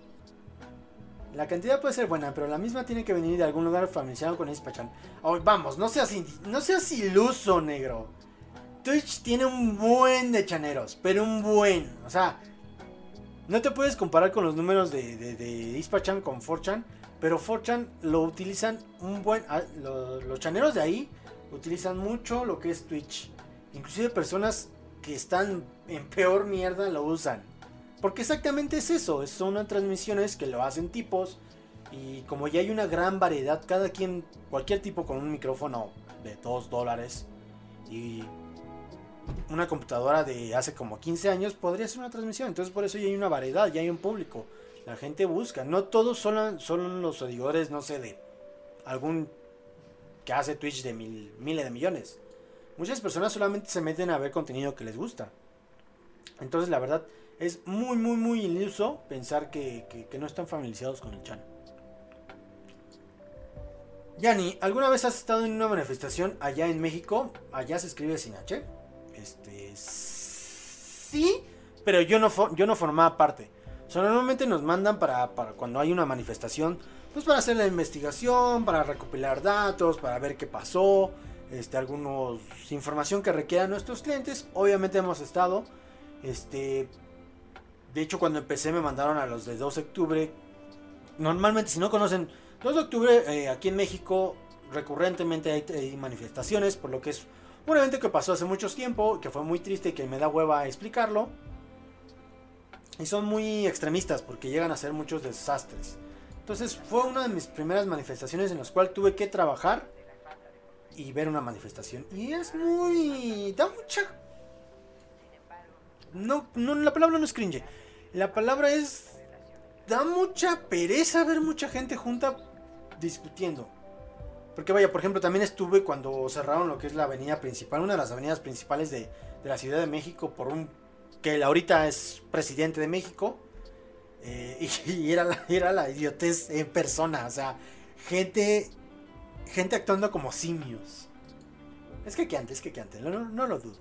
La cantidad puede ser buena, pero la misma tiene que venir de algún lugar familiarizado con Ispachan. Oh, vamos, no seas, no seas iluso, negro. Twitch tiene un buen de chaneros, pero un buen, o sea... No te puedes comparar con los números de, de, de Ispachan con cuatro chan, pero cuatro chan lo utilizan un buen... Lo, los chaneros de ahí utilizan mucho lo que es Twitch. Inclusive personas que están en peor mierda lo usan. Porque exactamente es eso, son transmisiones que lo hacen tipos. Y como ya hay una gran variedad, cada quien, cualquier tipo con un micrófono de dos dólares y... una computadora de hace como quince años podría ser una transmisión. Entonces por eso ya hay una variedad, ya hay un público. La gente busca. No todos son, son los seguidores, no sé, de algún que hace Twitch de mil, miles de millones. Muchas personas solamente se meten a ver contenido que les gusta. Entonces la verdad es muy muy muy iluso pensar que, que, que no están familiarizados con el chan. Yani, ¿alguna vez has estado en una manifestación allá en México? Allá se escribe sin H. Este. Sí, pero yo no, yo no formaba parte. O sea, normalmente nos mandan para, para cuando hay una manifestación, pues para hacer la investigación, para recopilar datos, para ver qué pasó, este, algunos información que requieran nuestros clientes. Obviamente hemos estado, este, de hecho cuando empecé me mandaron a los de dos de octubre. Normalmente, si no conocen, dos de octubre eh, aquí en México recurrentemente hay, hay manifestaciones, por lo que es un evento que pasó hace mucho tiempo, que fue muy triste y que me da hueva explicarlo. Y son muy extremistas porque llegan a hacer muchos desastres. Entonces fue una de mis primeras manifestaciones en las cuales tuve que trabajar y ver una manifestación. Y es muy... da mucha... No, no, la palabra no es cringe. La palabra es... da mucha pereza ver mucha gente junta discutiendo. Porque vaya, por ejemplo, también estuve cuando cerraron lo que es la avenida principal, una de las avenidas principales de, de la Ciudad de México, por un... que ahorita es presidente de México. Eh, y, y era, la, era la idiotez en persona. O sea, gente... gente actuando como simios. Es que que antes, es que que antes, no, no, no lo dudo.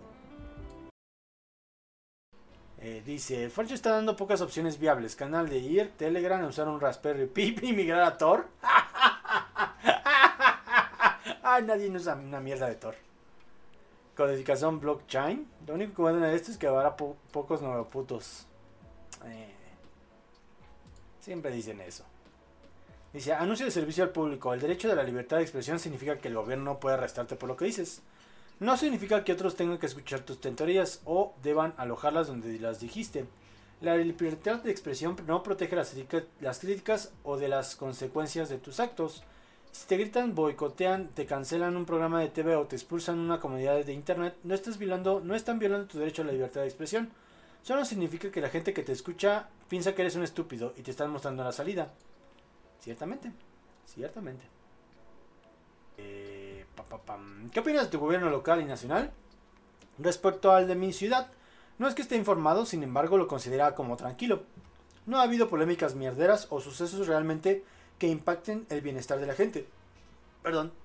Eh, dice, el Falcho está dando pocas opciones viables. Canal de I R, Telegram, usar un Raspberry Pi y migrar a Tor. Ay, nadie usa una mierda de Tor. Codificación blockchain. Lo único que bueno de esto es que habrá po pocos nuevoputos. Eh, siempre dicen eso. Dice, anuncio de servicio al público. El derecho de la libertad de expresión significa que el gobierno no puede arrestarte por lo que dices. No significa que otros tengan que escuchar tus teorías o deban alojarlas donde las dijiste. La libertad de expresión no protege las, las críticas o de las consecuencias de tus actos. Si te gritan, boicotean, te cancelan un programa de T V o te expulsan una comunidad de internet, no estás violando, no están violando tu derecho a la libertad de expresión. Solo significa que la gente que te escucha piensa que eres un estúpido y te están mostrando la salida. Ciertamente, ciertamente. Eh, pa, pa, pa. ¿Qué opinas de tu gobierno local y nacional? Respecto al de mi ciudad, no es que esté informado, sin embargo lo considera como tranquilo. No ha habido polémicas mierderas o sucesos realmente que impacten el bienestar de la gente. Perdón.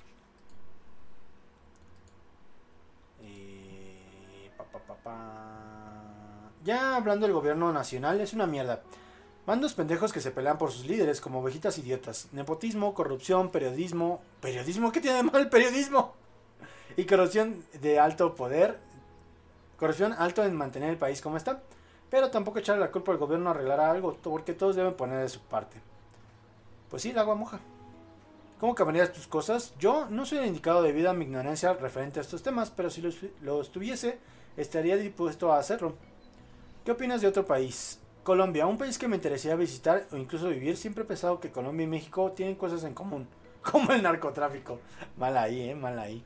Eh, pa, pa, pa, pa. Ya hablando del gobierno nacional, es una mierda. Bandos pendejos que se pelean por sus líderes como ovejitas idiotas. Nepotismo, corrupción, periodismo. ¿Periodismo? ¿Qué tiene de mal el periodismo? Y corrupción de alto poder. Corrupción alto en mantener el país como está. Pero tampoco echarle la culpa al gobierno a arreglar algo, porque todos deben poner de su parte. Pues sí, el agua moja. ¿Cómo cambiarías tus cosas? Yo no soy el indicado debido a mi ignorancia referente a estos temas, pero si lo, lo estuviese, estaría dispuesto a hacerlo. ¿Qué opinas de otro país? Colombia, un país que me interesaría visitar o incluso vivir. Siempre he pensado que Colombia y México tienen cosas en común, como el narcotráfico. Mal ahí, eh, mal ahí.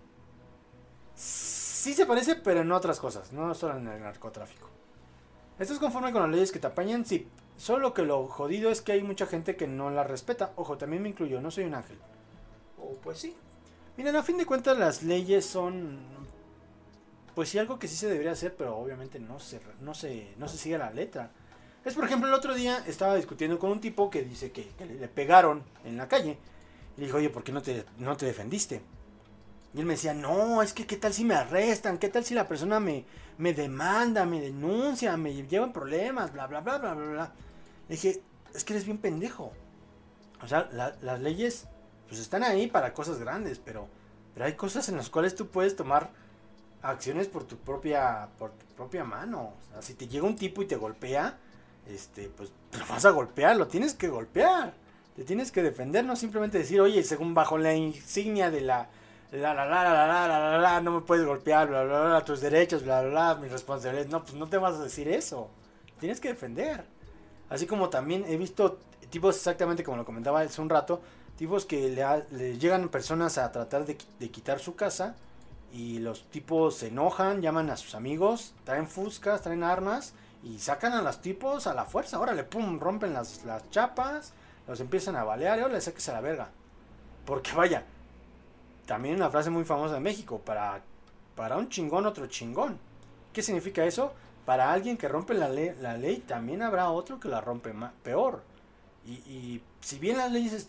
Sí se parece, pero en otras cosas, no solo en el narcotráfico. ¿Estás conforme con las leyes que te apañan? Sí. Solo que lo jodido es que hay mucha gente que no las respeta. Ojo, también me incluyo, no soy un ángel. Oh, pues sí. Miren, a fin de cuentas las leyes son... pues sí, algo que sí se debería hacer, pero obviamente no se, no se, no se sigue la letra. Es, por ejemplo, el otro día estaba discutiendo con un tipo que dice que, que le pegaron en la calle. Y le dijo, oye, ¿por qué no te, no te defendiste? Y él me decía, no, es que qué tal si me arrestan, qué tal si la persona me, me demanda, me denuncia, me llevan problemas, bla, bla, bla, bla, bla, bla. Le dije, es que eres bien pendejo. O sea, la, las leyes pues están ahí para cosas grandes, pero, pero hay cosas en las cuales tú puedes tomar acciones por tu propia, por tu propia mano. O sea, si te llega un tipo y te golpea, este, pues lo vas a golpear, lo tienes que golpear. Te tienes que defender, no simplemente decir, oye, según bajo la insignia de la... La, la, la, la, la, la, la, la, no me puedes golpear, bla, bla, bla, tus derechos, bla, bla, bla, mis responsabilidades. No, pues no te vas a decir eso. Tienes que defender. Así como también he visto tipos, exactamente como lo comentaba hace un rato, tipos que le, ha, le llegan personas a tratar de, de quitar su casa y los tipos se enojan, llaman a sus amigos, traen fuscas, traen armas y sacan a los tipos a la fuerza. Órale, pum, rompen las, las chapas, los empiezan a balear y ahora le saques a la verga. Porque vaya... También una frase muy famosa de México, para, para un chingón otro chingón. ¿Qué significa eso? Para alguien que rompe la ley, la ley también habrá otro que la rompe más, peor. Y, y si bien las leyes están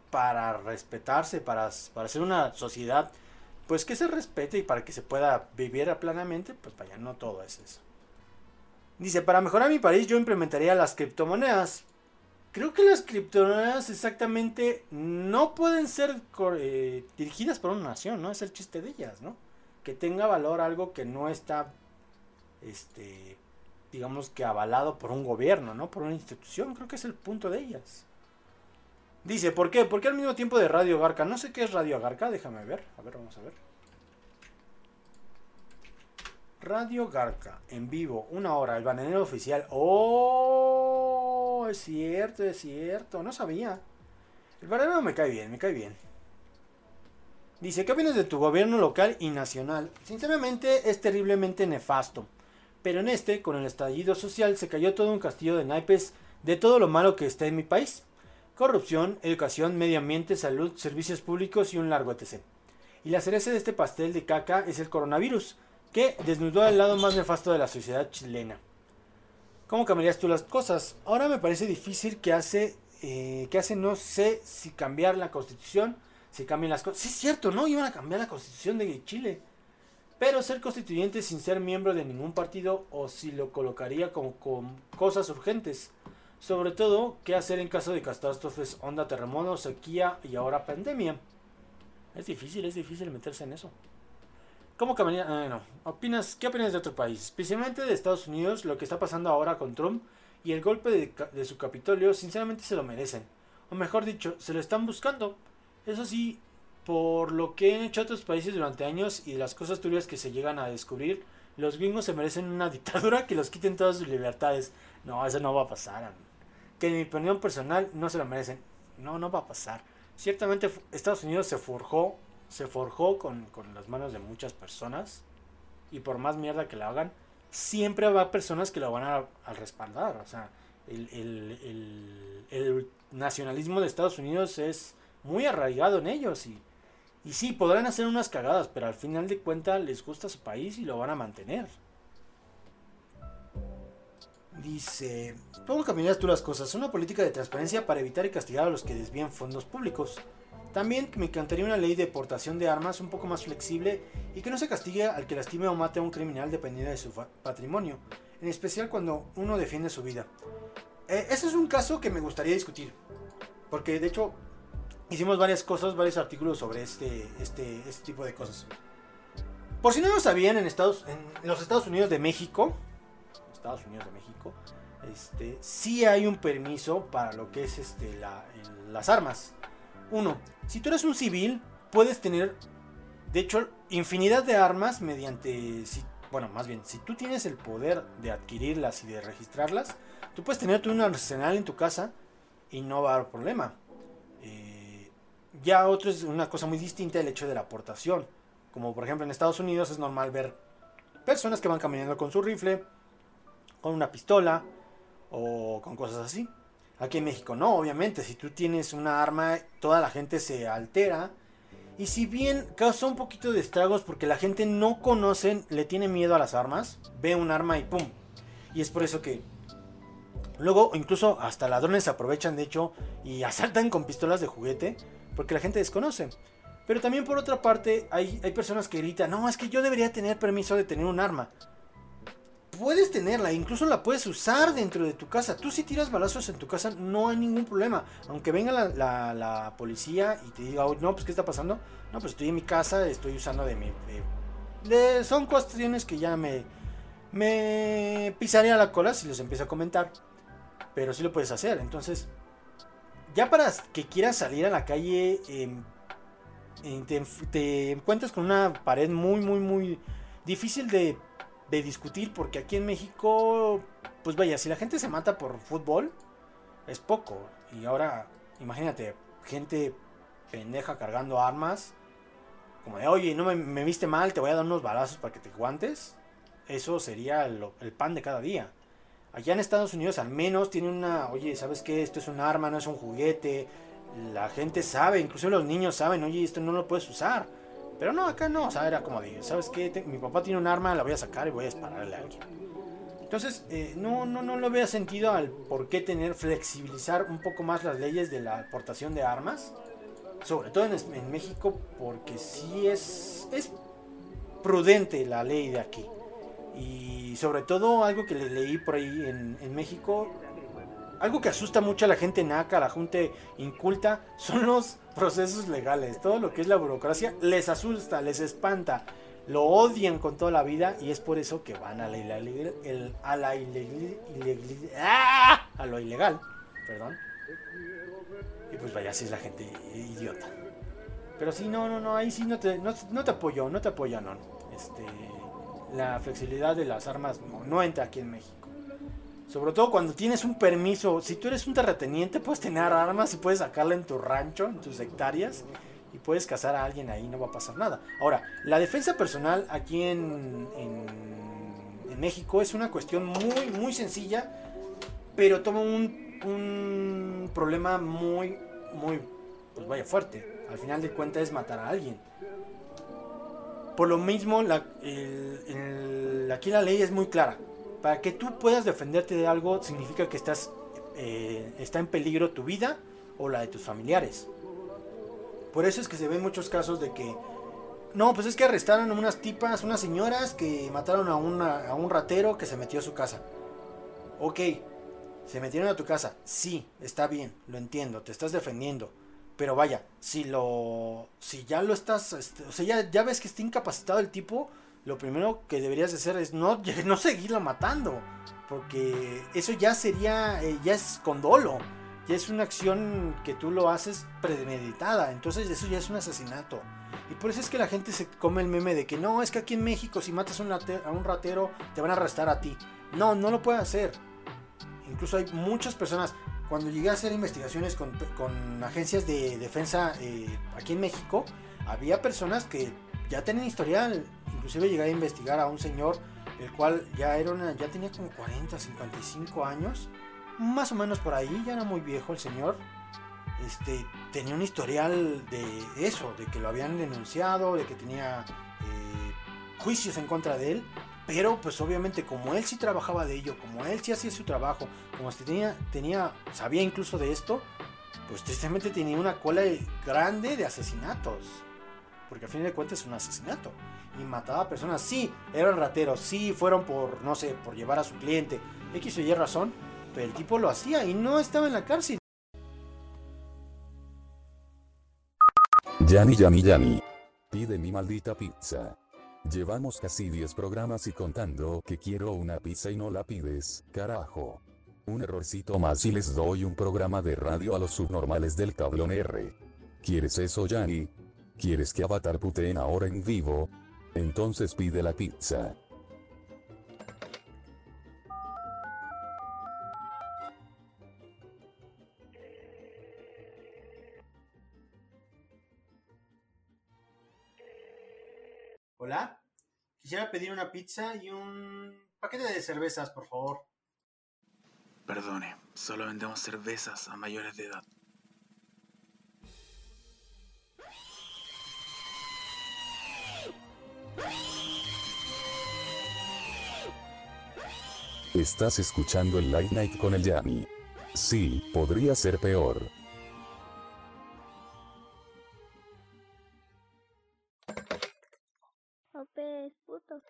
para respetarse, para, para ser una sociedad pues que se respete y para que se pueda vivir plenamente, pues vaya, no todo es eso. Dice, para mejorar mi país yo implementaría las criptomonedas. Creo que las criptomonedas exactamente no pueden ser eh, dirigidas por una nación, ¿no? Es el chiste de ellas, ¿no? Que tenga valor algo que no está, este, digamos que avalado por un gobierno, ¿no? Por una institución, creo que es el punto de ellas. Dice, ¿por qué? Porque al mismo tiempo de Radio Garca. No sé qué es Radio Garca, déjame ver. A ver, vamos a ver. Radio Garca, en vivo, una hora, el bananero oficial. ¡Oh! Es cierto, es cierto. No sabía. El bananero me cae bien, me cae bien. Dice, ¿qué opinas de tu gobierno local y nacional? Sinceramente, es terriblemente nefasto. Pero en este, con el estallido social, se cayó todo un castillo de naipes de todo lo malo que está en mi país. Corrupción, educación, medio ambiente, salud, servicios públicos y un largo etcétera. Y la cereza de este pastel de caca es el coronavirus, que desnudó el lado más nefasto de la sociedad chilena. ¿Cómo cambiarías tú las cosas? Ahora me parece difícil que hace, eh, que hace no sé si cambiar la constitución, si cambian las cosas. Sí es cierto, ¿no? Iban a cambiar la constitución de Chile. Pero ser constituyente sin ser miembro de ningún partido o si lo colocaría como con cosas urgentes. Sobre todo, ¿qué hacer en caso de catástrofes, onda, terremoto, sequía y ahora pandemia? Es difícil, es difícil meterse en eso. ¿Cómo cambiaría? Eh, no. ¿Opinas, ¿Qué opinas de otro país? Especialmente de Estados Unidos, lo que está pasando ahora con Trump y el golpe de, de su Capitolio, sinceramente se lo merecen. O mejor dicho, se lo están buscando. Eso sí, por lo que han hecho otros países durante años y las cosas turbias que se llegan a descubrir, los gringos se merecen una dictadura que los quiten todas sus libertades. No, eso no va a pasar. Que en mi opinión personal no se lo merecen. No, no va a pasar. Ciertamente Estados Unidos se forjó, se forjó con, con las manos de muchas personas. Y por más mierda que la hagan, siempre va a haber personas que lo van a, a respaldar. O sea, el, el, el, el nacionalismo de Estados Unidos es muy arraigado en ellos. Y, y sí, podrán hacer unas cagadas, pero al final de cuentas les gusta su país y lo van a mantener. Dice, ¿cómo cambiarías tú las cosas? Una política de transparencia para evitar y castigar a los que desvían fondos públicos. También me encantaría una ley de portación de armas un poco más flexible y que no se castigue al que lastime o mate a un criminal dependiendo de su patrimonio, en especial cuando uno defiende su vida. Eh, ese es un caso que me gustaría discutir, porque de hecho hicimos varias cosas, varios artículos sobre este, este, este tipo de cosas. Por si no lo sabían, en, Estados, en los Estados Unidos de México, Estados Unidos de México, este, sí hay un permiso para lo que es este, la, el, las armas. Uno, si tú eres un civil, puedes tener, de hecho, infinidad de armas mediante, si, bueno, más bien, si tú tienes el poder de adquirirlas y de registrarlas, tú puedes tener un arsenal en tu casa y no va a haber problema. Eh, ya otro es una cosa muy distinta, el hecho de la aportación. Como por ejemplo en Estados Unidos es normal ver personas que van caminando con su rifle, con una pistola o con cosas así. Aquí en México no, obviamente, si tú tienes una arma, toda la gente se altera. Y si bien causa un poquito de estragos porque la gente no conoce, le tiene miedo a las armas, ve un arma y pum. Y es por eso que luego incluso hasta ladrones se aprovechan de hecho y asaltan con pistolas de juguete porque la gente desconoce. Pero también por otra parte hay, hay personas que gritan, no, es que yo debería tener permiso de tener un arma. Puedes tenerla, incluso la puedes usar dentro de tu casa. Tú si tiras balazos en tu casa no hay ningún problema. Aunque venga la, la, la policía y te diga, oh, no, pues ¿qué está pasando? No, pues estoy en mi casa, estoy usando de mi... De, de, son cuestiones que ya me, me pisaría la cola si los empiezo a comentar. Pero sí lo puedes hacer. Entonces, ya para que quieras salir a la calle, eh, eh, te, te encuentras con una pared muy, muy, muy difícil de... de discutir, porque aquí en México, pues vaya, si la gente se mata por fútbol, es poco. Y ahora, imagínate, gente pendeja cargando armas, como de, oye, no me, me viste mal, te voy a dar unos balazos para que te aguantes. Eso sería lo, el pan de cada día. Allá en Estados Unidos al menos tienen una, oye, ¿sabes qué? Esto es un arma, no es un juguete. La gente sabe, incluso los niños saben, oye, esto no lo puedes usar. Pero no, acá no, o sea, era como de, ¿sabes qué? Te, mi papá tiene un arma, la voy a sacar y voy a dispararle a alguien. Entonces, eh, no, no, no le veo sentido al por qué tener, flexibilizar un poco más las leyes de la aportación de armas. sobre todo en, en México, porque sí es, es prudente la ley de aquí. Y sobre todo algo que le leí por ahí en, en México, algo que asusta mucho a la gente naca, a la gente inculta, son los procesos legales. Todo lo que es la burocracia les asusta, les espanta, lo odian con toda la vida, y es por eso que van a la ilegal, el, a la ilegal, ilegal ¡ah! a lo ilegal, perdón. Y pues vaya, así es la gente idiota. Pero sí, no, no, no, ahí sí no te, no, no te apoyo, no te apoyo, no. Este, la flexibilidad de las armas no, no entra aquí en México. Sobre todo cuando tienes un permiso. Si tú eres un terrateniente, puedes tener armas y puedes sacarla en tu rancho, en tus hectáreas, y puedes cazar a alguien ahí, no va a pasar nada. Ahora, la defensa personal aquí en, en, en México es una cuestión muy, muy sencilla, pero toma un, un problema muy, muy, pues vaya, fuerte. Al final de cuentas es matar a alguien. Por lo mismo, la, el, el, aquí la ley es muy clara. Para que tú puedas defenderte de algo, significa que estás eh, está en peligro tu vida o la de tus familiares. Por eso es que se ven muchos casos de que, no, pues es que arrestaron a unas tipas, unas señoras que mataron a, una, a un ratero que se metió a su casa. Ok, se metieron a tu casa, sí, está bien, lo entiendo, te estás defendiendo. Pero vaya, si lo si ya lo estás, este, o sea, ya, ya ves que está incapacitado el tipo, lo primero que deberías de hacer es no, no seguirlo matando, porque eso ya sería, eh, ya es con dolo, ya es una acción que tú lo haces premeditada, entonces eso ya es un asesinato. Y por eso es que la gente se come el meme de que no, es que aquí en México si matas a un, ratero, a un ratero te van a arrestar a ti. No, no lo puede hacer. Incluso hay muchas personas, cuando llegué a hacer investigaciones con, con agencias de defensa eh, aquí en México, había personas que ya tenían historial. Inclusive llegué a investigar a un señor, el cual ya era una, ya tenía como cuarenta, cincuenta y cinco años, más o menos por ahí, ya era muy viejo el señor. Este, tenía un historial de eso, de que lo habían denunciado, de que tenía eh, juicios en contra de él, pero pues obviamente como él sí trabajaba de ello, como él sí hacía su trabajo, como tenía, tenía, sabía incluso de esto, pues tristemente tenía una cola grande de asesinatos. Porque al fin de cuentas es un asesinato. Y mataba a personas, sí, eran rateros, sí, fueron por, no sé, por llevar a su cliente, X o Y razón, pero el tipo lo hacía y no estaba en la cárcel. Yami, Yami, Yami. Pide mi maldita pizza. Llevamos casi diez programas y contando que quiero una pizza y no la pides, carajo. Un errorcito más y les doy un programa de radio a los subnormales del tablón R. ¿Quieres eso, Yanni? ¿Quieres que Avatar puteen ahora en vivo? Entonces pide la pizza. Hola, quisiera pedir una pizza y un paquete de cervezas, por favor. Perdone, solo vendemos cervezas a mayores de edad. Estás escuchando el Late Night con el Yami. Sí, podría ser peor. Ope, puto.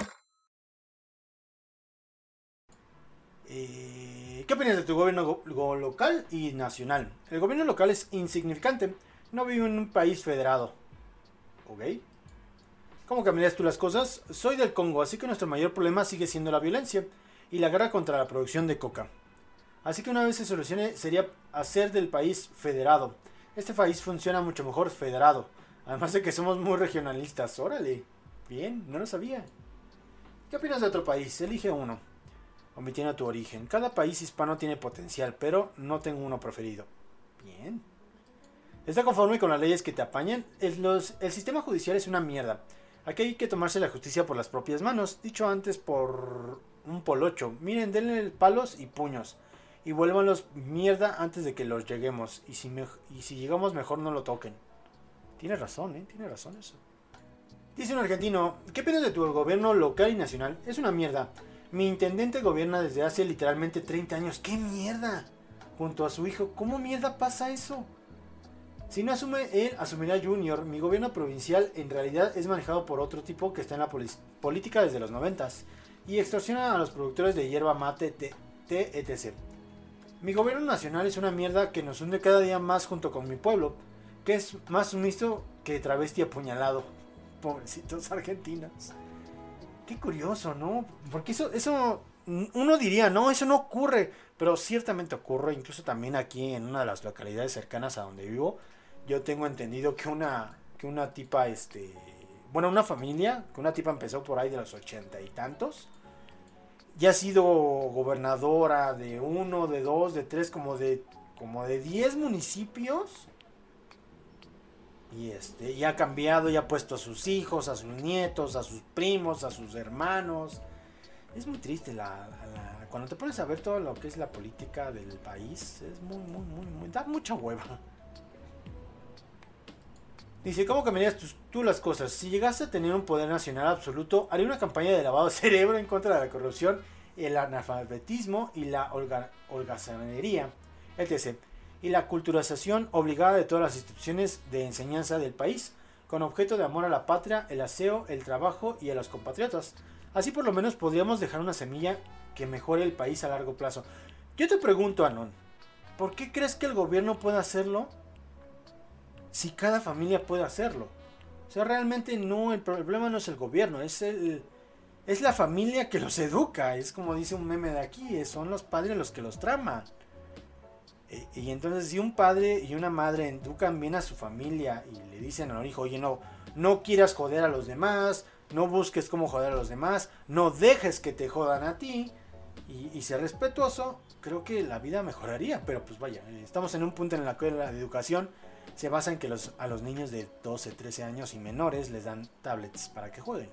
Eh, ¿Qué opinas de tu gobierno go- go- local y nacional? El gobierno local es insignificante. No vivo en un país federado. ¿Ok? ¿Cómo cambiarías tú las cosas? Soy del Congo, así que nuestro mayor problema sigue siendo la violencia y la guerra contra la producción de coca. Así que una vez se solucione sería hacer del país federado. Este país funciona mucho mejor federado. Además de que somos muy regionalistas. Órale. Bien, no lo sabía. ¿Qué opinas de otro país? Elige uno. Omitiendo tu origen. Cada país hispano tiene potencial, pero no tengo uno preferido. Bien. ¿Está conforme con las leyes que te apañan? El, los, el sistema judicial es una mierda. Aquí hay que tomarse la justicia por las propias manos. Dicho antes por un polocho. Miren, denle palos y puños. Y vuélvanlos mierda antes de que los lleguemos. Y si, me, y si llegamos mejor no lo toquen. Tiene razón, ¿eh? Tiene razón eso. Dice un argentino, ¿qué opinas de tu gobierno local y nacional? Es una mierda. Mi intendente gobierna desde hace literalmente treinta años. ¿Qué mierda? Junto a su hijo. ¿Cómo mierda pasa eso? Si no asume él, asumirá Junior. Mi gobierno provincial en realidad es manejado por otro tipo que está en la política desde los noventas y extorsiona a los productores de hierba mate, té, té, etcétera. Mi gobierno nacional es una mierda que nos hunde cada día más junto con mi pueblo, que es más sumiso que travesti apuñalado. Pobrecitos argentinos. Qué curioso, ¿no? Porque eso, eso, uno diría, no, eso no ocurre, pero ciertamente ocurre, incluso también aquí en una de las localidades cercanas a donde vivo. Yo tengo entendido que una, que una tipa, este, bueno, una familia, que una tipa empezó por ahí de los ochenta y tantos, ya ha sido gobernadora de uno, de dos, de tres, como de, como de diez municipios. Y este, y ha cambiado, y ha puesto a sus hijos, a sus nietos, a sus primos, a sus hermanos. Es muy triste la, la, cuando te pones a ver todo lo que es la política del país, es muy, muy, muy, muy, da mucha hueva. Dice, ¿cómo cambiarías tú, tú las cosas? Si llegase a tener un poder nacional absoluto, haría una campaña de lavado de cerebro en contra de la corrupción, el analfabetismo y la holga, holgazanería, etcétera. Y la culturización obligada de todas las instituciones de enseñanza del país, con objeto de amor a la patria, el aseo, el trabajo y a los compatriotas. Así por lo menos podríamos dejar una semilla que mejore el país a largo plazo. Yo te pregunto, Anon, ¿por qué crees que el gobierno puede hacerlo si cada familia puede hacerlo? O sea, realmente no, el problema no es el gobierno, es el es la familia que los educa. Es como dice un meme de aquí, son los padres los que los traman. Y, y entonces si un padre y una madre educan bien a su familia y le dicen al hijo, oye, no, no quieras joder a los demás, no busques cómo joder a los demás, no dejes que te jodan a ti, y, y ser respetuoso, creo que la vida mejoraría. Pero pues vaya, estamos en un punto en el que la educación se basa en que los, a los niños de doce, trece años y menores les dan tablets para que jueguen.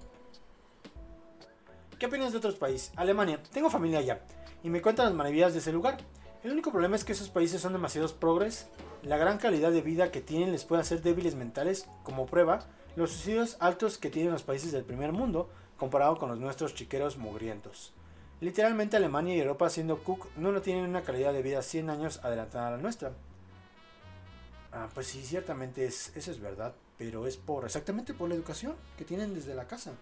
¿Qué opinas de otros países? Alemania. Tengo familia allá y me cuentan las maravillas de ese lugar. El único problema es que esos países son demasiados progres. La gran calidad de vida que tienen les puede hacer débiles mentales. Como prueba, los suicidios altos que tienen los países del primer mundo comparado con los nuestros chiqueros mugrientos. Literalmente Alemania y Europa, siendo Cook, no, no tienen una calidad de vida cien años adelantada a la nuestra. Ah, pues sí, ciertamente es, eso es verdad, pero es por exactamente por la educación que tienen desde la casa.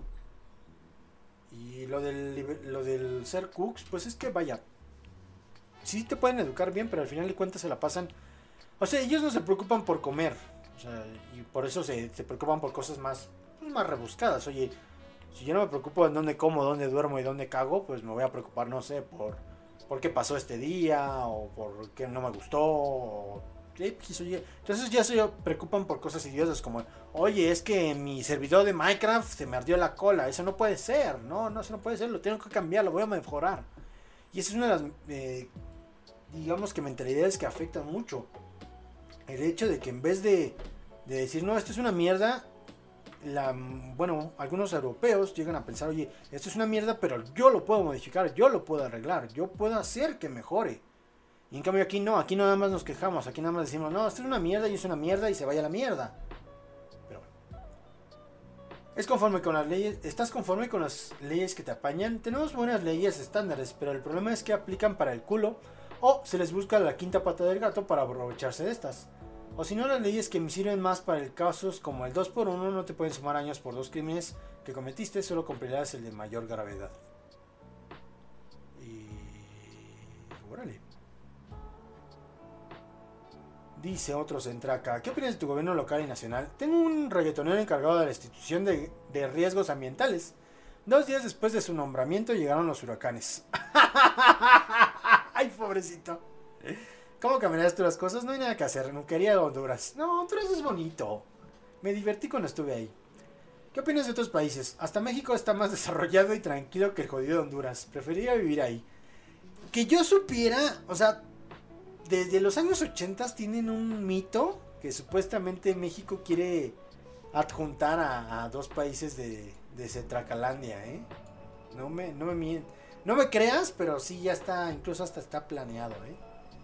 Y lo del, lo del ser cooks, pues es que vaya, sí te pueden educar bien, pero al final de cuentas se la pasan. O sea, ellos no se preocupan por comer, o sea, y por eso se, se preocupan por cosas más, pues, más rebuscadas. Oye, si yo no me preocupo en dónde como, dónde duermo y dónde cago, pues me voy a preocupar, no sé, por, por qué pasó este día, o por qué no me gustó, o entonces ya se preocupan por cosas idiosas como, oye, es que mi servidor de Minecraft se me ardió la cola. Eso no puede ser, no, no, eso no puede ser, lo tengo que cambiar, lo voy a mejorar. Y esa es una de las, eh, digamos que mentalidades que afectan mucho. El hecho de que en vez de, de decir, no, esto es una mierda, la, bueno, algunos europeos llegan a pensar, oye, esto es una mierda, pero yo lo puedo modificar, yo lo puedo arreglar, yo puedo hacer que mejore. Y en cambio aquí no, aquí nada más nos quejamos, aquí nada más decimos, no, esto es una mierda y es una mierda y se vaya a la mierda. Pero bueno. ¿Es conforme con las leyes? ¿Estás conforme con las leyes que te apañan? Tenemos buenas leyes estándares, pero el problema es que aplican para el culo o se les busca la quinta pata del gato para aprovecharse de estas. O si no, las leyes que me sirven más para el casos como el dos por uno no te pueden sumar años por dos crímenes que cometiste, solo cumplirás el de mayor gravedad. Y... órale. Dice otro Centraca, ¿qué opinas de tu gobierno local y nacional? Tengo un reggaetonero encargado de la institución de, de riesgos ambientales. Dos días después de su nombramiento llegaron los huracanes. Ay, pobrecito. ¿Cómo cambiarías tú las cosas? No hay nada que hacer, no quería Honduras. No, Honduras es bonito. Me divertí cuando estuve ahí. ¿Qué opinas de otros países? Hasta México está más desarrollado y tranquilo que el jodido de Honduras. Preferiría vivir ahí. Que yo supiera, o sea... desde los años ochenta tienen un mito que supuestamente México quiere adjuntar a, a dos países de, de Centracalandia, ¿eh? No me, no me no me creas, pero sí ya está, incluso hasta está planeado, ¿eh?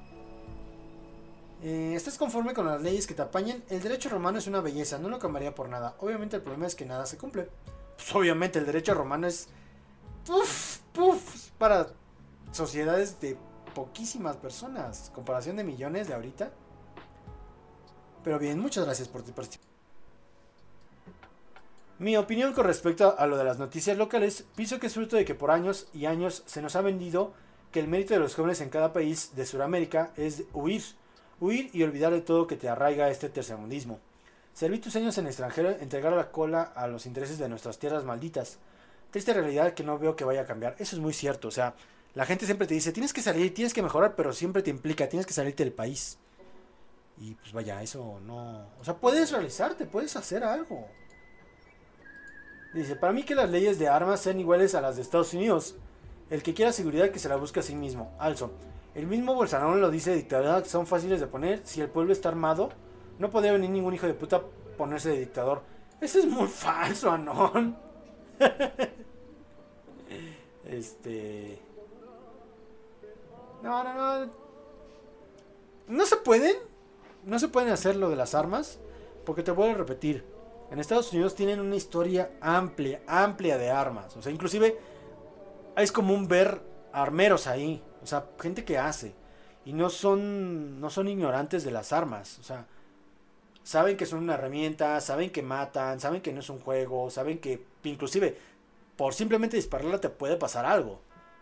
Eh, ¿Estás conforme con las leyes que te apañan? El derecho romano es una belleza, no lo cambiaría por nada. Obviamente el problema es que nada se cumple. Pues obviamente el derecho romano es puf, puf, para sociedades de poquísimas personas, comparación de millones de ahorita. Pero bien, muchas gracias por tu participación. Mi opinión con respecto a lo de las noticias locales, pienso que es fruto de que por años y años se nos ha vendido que el mérito de los jóvenes en cada país de Sudamérica es huir, huir y olvidar de todo que te arraiga este tercermundismo. Serví tus años en el extranjero, entregar la cola a los intereses de nuestras tierras malditas. Triste realidad que no veo que vaya a cambiar. Eso es muy cierto, o sea, la gente siempre te dice, tienes que salir, tienes que mejorar, pero siempre te implica, tienes que salirte del país. Y pues vaya, eso no... O sea, puedes realizarte, puedes hacer algo. Dice, para mí que las leyes de armas sean iguales a las de Estados Unidos. El que quiera seguridad que se la busque a sí mismo. Also, el mismo Bolsonaro lo dice, dictadura que son fáciles de poner. Si el pueblo está armado, no podría venir ningún hijo de puta ponerse de dictador. Eso es muy falso, Anon. este... No, no, no. No se pueden. No se pueden hacer lo de las armas. Porque te vuelvo a repetir. En Estados Unidos tienen una historia amplia, amplia de armas. O sea, inclusive es común ver armeros ahí. O sea, gente que hace. Y no son, no son ignorantes de las armas. O sea, saben que son una herramienta, saben que matan, saben que no es un juego, saben que inclusive por simplemente dispararla te puede pasar algo.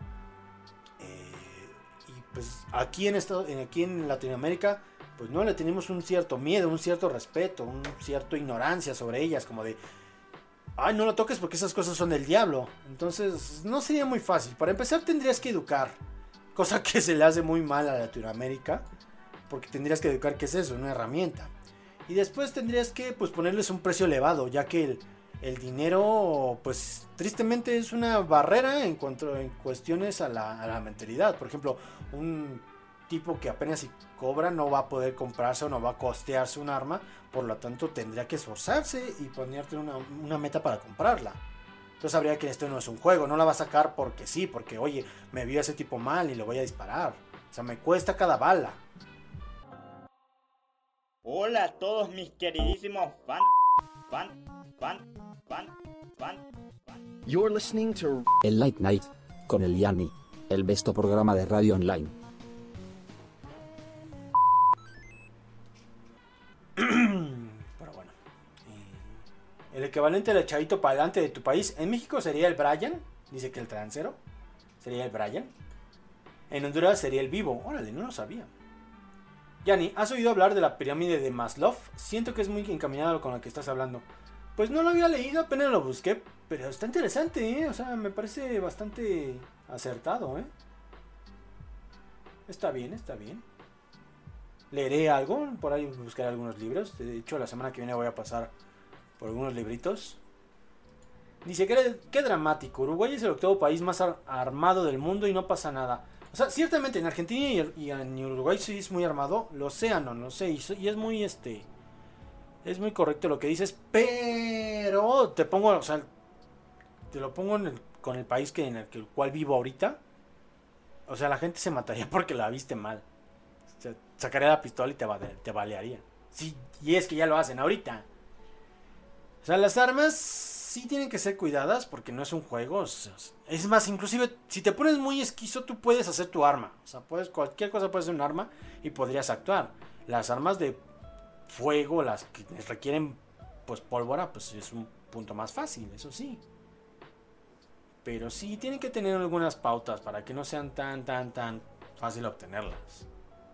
Eh, y pues aquí en, esto, aquí en Latinoamérica... pues no le tenemos un cierto miedo, un cierto respeto, un cierto ignorancia sobre ellas, como de, ay, no lo toques porque esas cosas son del diablo. Entonces no sería muy fácil. Para empezar tendrías que educar, cosa que se le hace muy mal a Latinoamérica, porque tendrías que educar que es eso, una herramienta. Y después tendrías que pues ponerles un precio elevado, ya que el, el dinero pues tristemente es una barrera en cuanto en cuestiones a la, a la mentalidad. Por ejemplo, un tipo que apenas si cobra no va a poder comprarse o no va a costearse un arma, por lo tanto tendría que esforzarse y ponerte una, una meta para comprarla. Entonces sabría que esto no es un juego, no la va a sacar porque sí, porque oye, me vio ese tipo mal y le voy a disparar. O sea, me cuesta cada bala. Hola a todos mis queridísimos fan, fan, fan, fan, fan, fan. You're listening to El Late Night con el Yanni, el besto programa de radio online. Pero bueno, eh, el equivalente del echadito para adelante de tu país en México sería el Brian. Dice que el transero sería el Brian. En Honduras sería el vivo. Órale, no lo sabía. Yanni, ¿has oído hablar de la pirámide de Maslow? Siento que es muy encaminado con lo que estás hablando. Pues no lo había leído, apenas lo busqué. Pero está interesante, ¿eh? O sea, me parece bastante acertado, ¿eh? Está bien, está bien. Leeré algo, por ahí buscaré algunos libros. De hecho, la semana que viene voy a pasar por algunos libritos. Dice que qué dramático. Uruguay es el octavo país más ar armado del mundo y no pasa nada. O sea, ciertamente en Argentina y, y en Uruguay sí es muy armado. Lo sé, no, lo sé. Y, y es muy este. Es muy correcto lo que dices. Pero te pongo, o sea, te lo pongo en el, con el país que en el, que, el cual vivo ahorita. O sea, la gente se mataría porque la viste mal. O sea, sacaría la pistola y te, te balearía. Sí, y es que ya lo hacen ahorita. O sea, las armas sí tienen que ser cuidadas porque no es un juego. O sea, es más, inclusive, si te pones muy esquizo, tú puedes hacer tu arma. O sea, puedes, cualquier cosa puede ser un arma y podrías actuar. Las armas de fuego, las que requieren pues pólvora, pues es un punto más fácil, eso sí. Pero sí tienen que tener algunas pautas para que no sean tan, tan, tan fácil obtenerlas.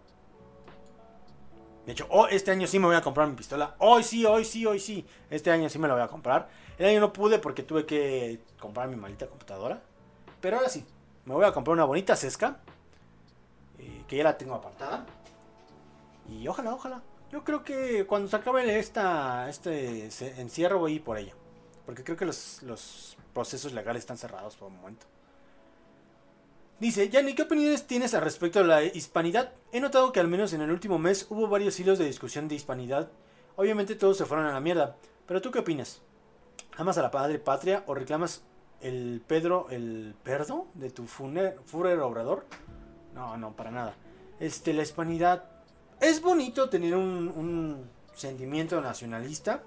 De hecho, oh, este año sí me voy a comprar mi pistola. Hoy sí, hoy sí, hoy sí. Este año sí me la voy a comprar. El año no pude porque tuve que comprar mi maldita computadora. Pero ahora sí, me voy a comprar una bonita Cesca. Eh, que ya la tengo apartada. Y ojalá, ojalá. Yo creo que cuando se acabe esta, este encierro voy a ir por ella. Porque creo que los, los procesos legales están cerrados por el momento. Dice, Yanni, ¿qué opiniones tienes al respecto de la hispanidad? He notado que al menos en el último mes hubo varios hilos de discusión de hispanidad. Obviamente todos se fueron a la mierda. Pero ¿tú qué opinas? ¿Amas a la padre patria o reclamas el Pedro, el perdo de tu Führer Obrador? No, no, para nada. Este, la hispanidad... Es bonito tener un, un sentimiento nacionalista.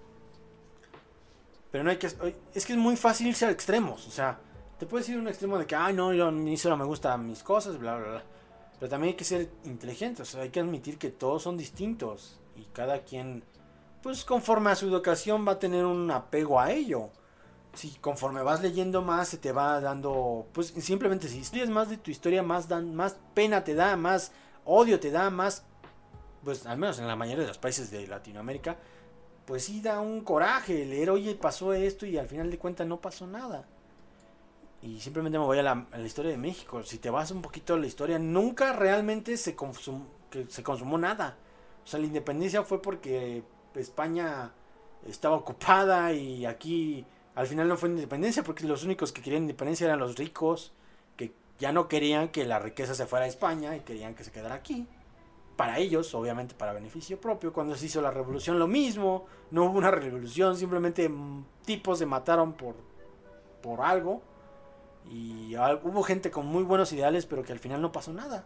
Pero no hay que... Es que es muy fácil irse a extremos. O sea, te puedes ir a un extremo de que... Ay, no, yo, a mí solo me gustan mis cosas, bla, bla, bla. Pero también hay que ser inteligentes. O sea, hay que admitir que todos son distintos. Y cada quien, pues conforme a su educación va a tener un apego a ello. Si conforme vas leyendo más se te va dando, pues simplemente si estudias más de tu historia, más, dan, más pena te da, más odio te da, más, pues al menos en la mayoría de los países de Latinoamérica, pues sí da un coraje leer, oye, pasó esto y al final de cuentas no pasó nada. Y simplemente me voy a la, a la historia de México. Si te vas un poquito a la historia, nunca realmente se, consum, que se consumó nada. O sea, la independencia fue porque España estaba ocupada y aquí al final no fue independencia porque los únicos que querían independencia eran los ricos, que ya no querían que la riqueza se fuera a España y querían que se quedara aquí. Para ellos, obviamente para beneficio propio. Cuando se hizo la revolución lo mismo, no hubo una revolución, simplemente tipos se mataron por, por algo. Y hubo gente con muy buenos ideales, pero que al final no pasó nada.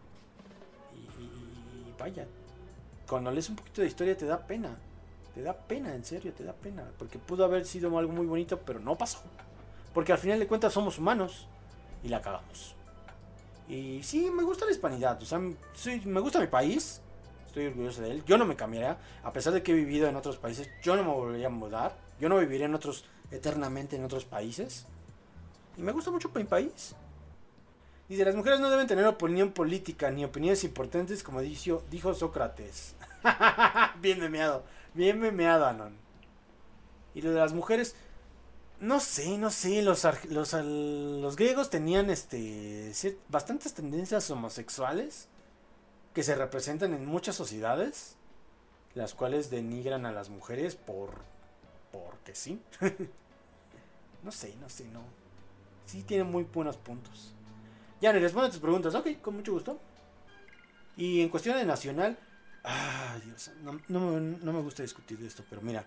Y, y vaya, cuando lees un poquito de historia te da pena. Te da pena, en serio, te da pena. Porque pudo haber sido algo muy bonito, pero no pasó. Porque al final de cuentas somos humanos y la cagamos. Y sí, me gusta la hispanidad. O sea, sí, me gusta mi país. Estoy orgulloso de él. Yo no me cambiaría. A pesar de que he vivido en otros países, yo no me volvería a mudar. Yo no viviría en otros eternamente en otros países. Y me gusta mucho mi país. Dice, las mujeres no deben tener opinión política ni opiniones importantes como dijo, dijo Sócrates. Bien memeado. Bien memeado, Anon. Y lo de las mujeres, no sé, no sé. Los, los, los griegos tenían este bastantes tendencias homosexuales que se representan en muchas sociedades, las cuales denigran a las mujeres por porque sí. No sé, no sé, no. Sí tiene muy buenos puntos. Ya, le respondo a tus preguntas. Ok, con mucho gusto. Y en cuestión de nacional, ah, Dios, no, no, no me gusta discutir de esto, pero mira,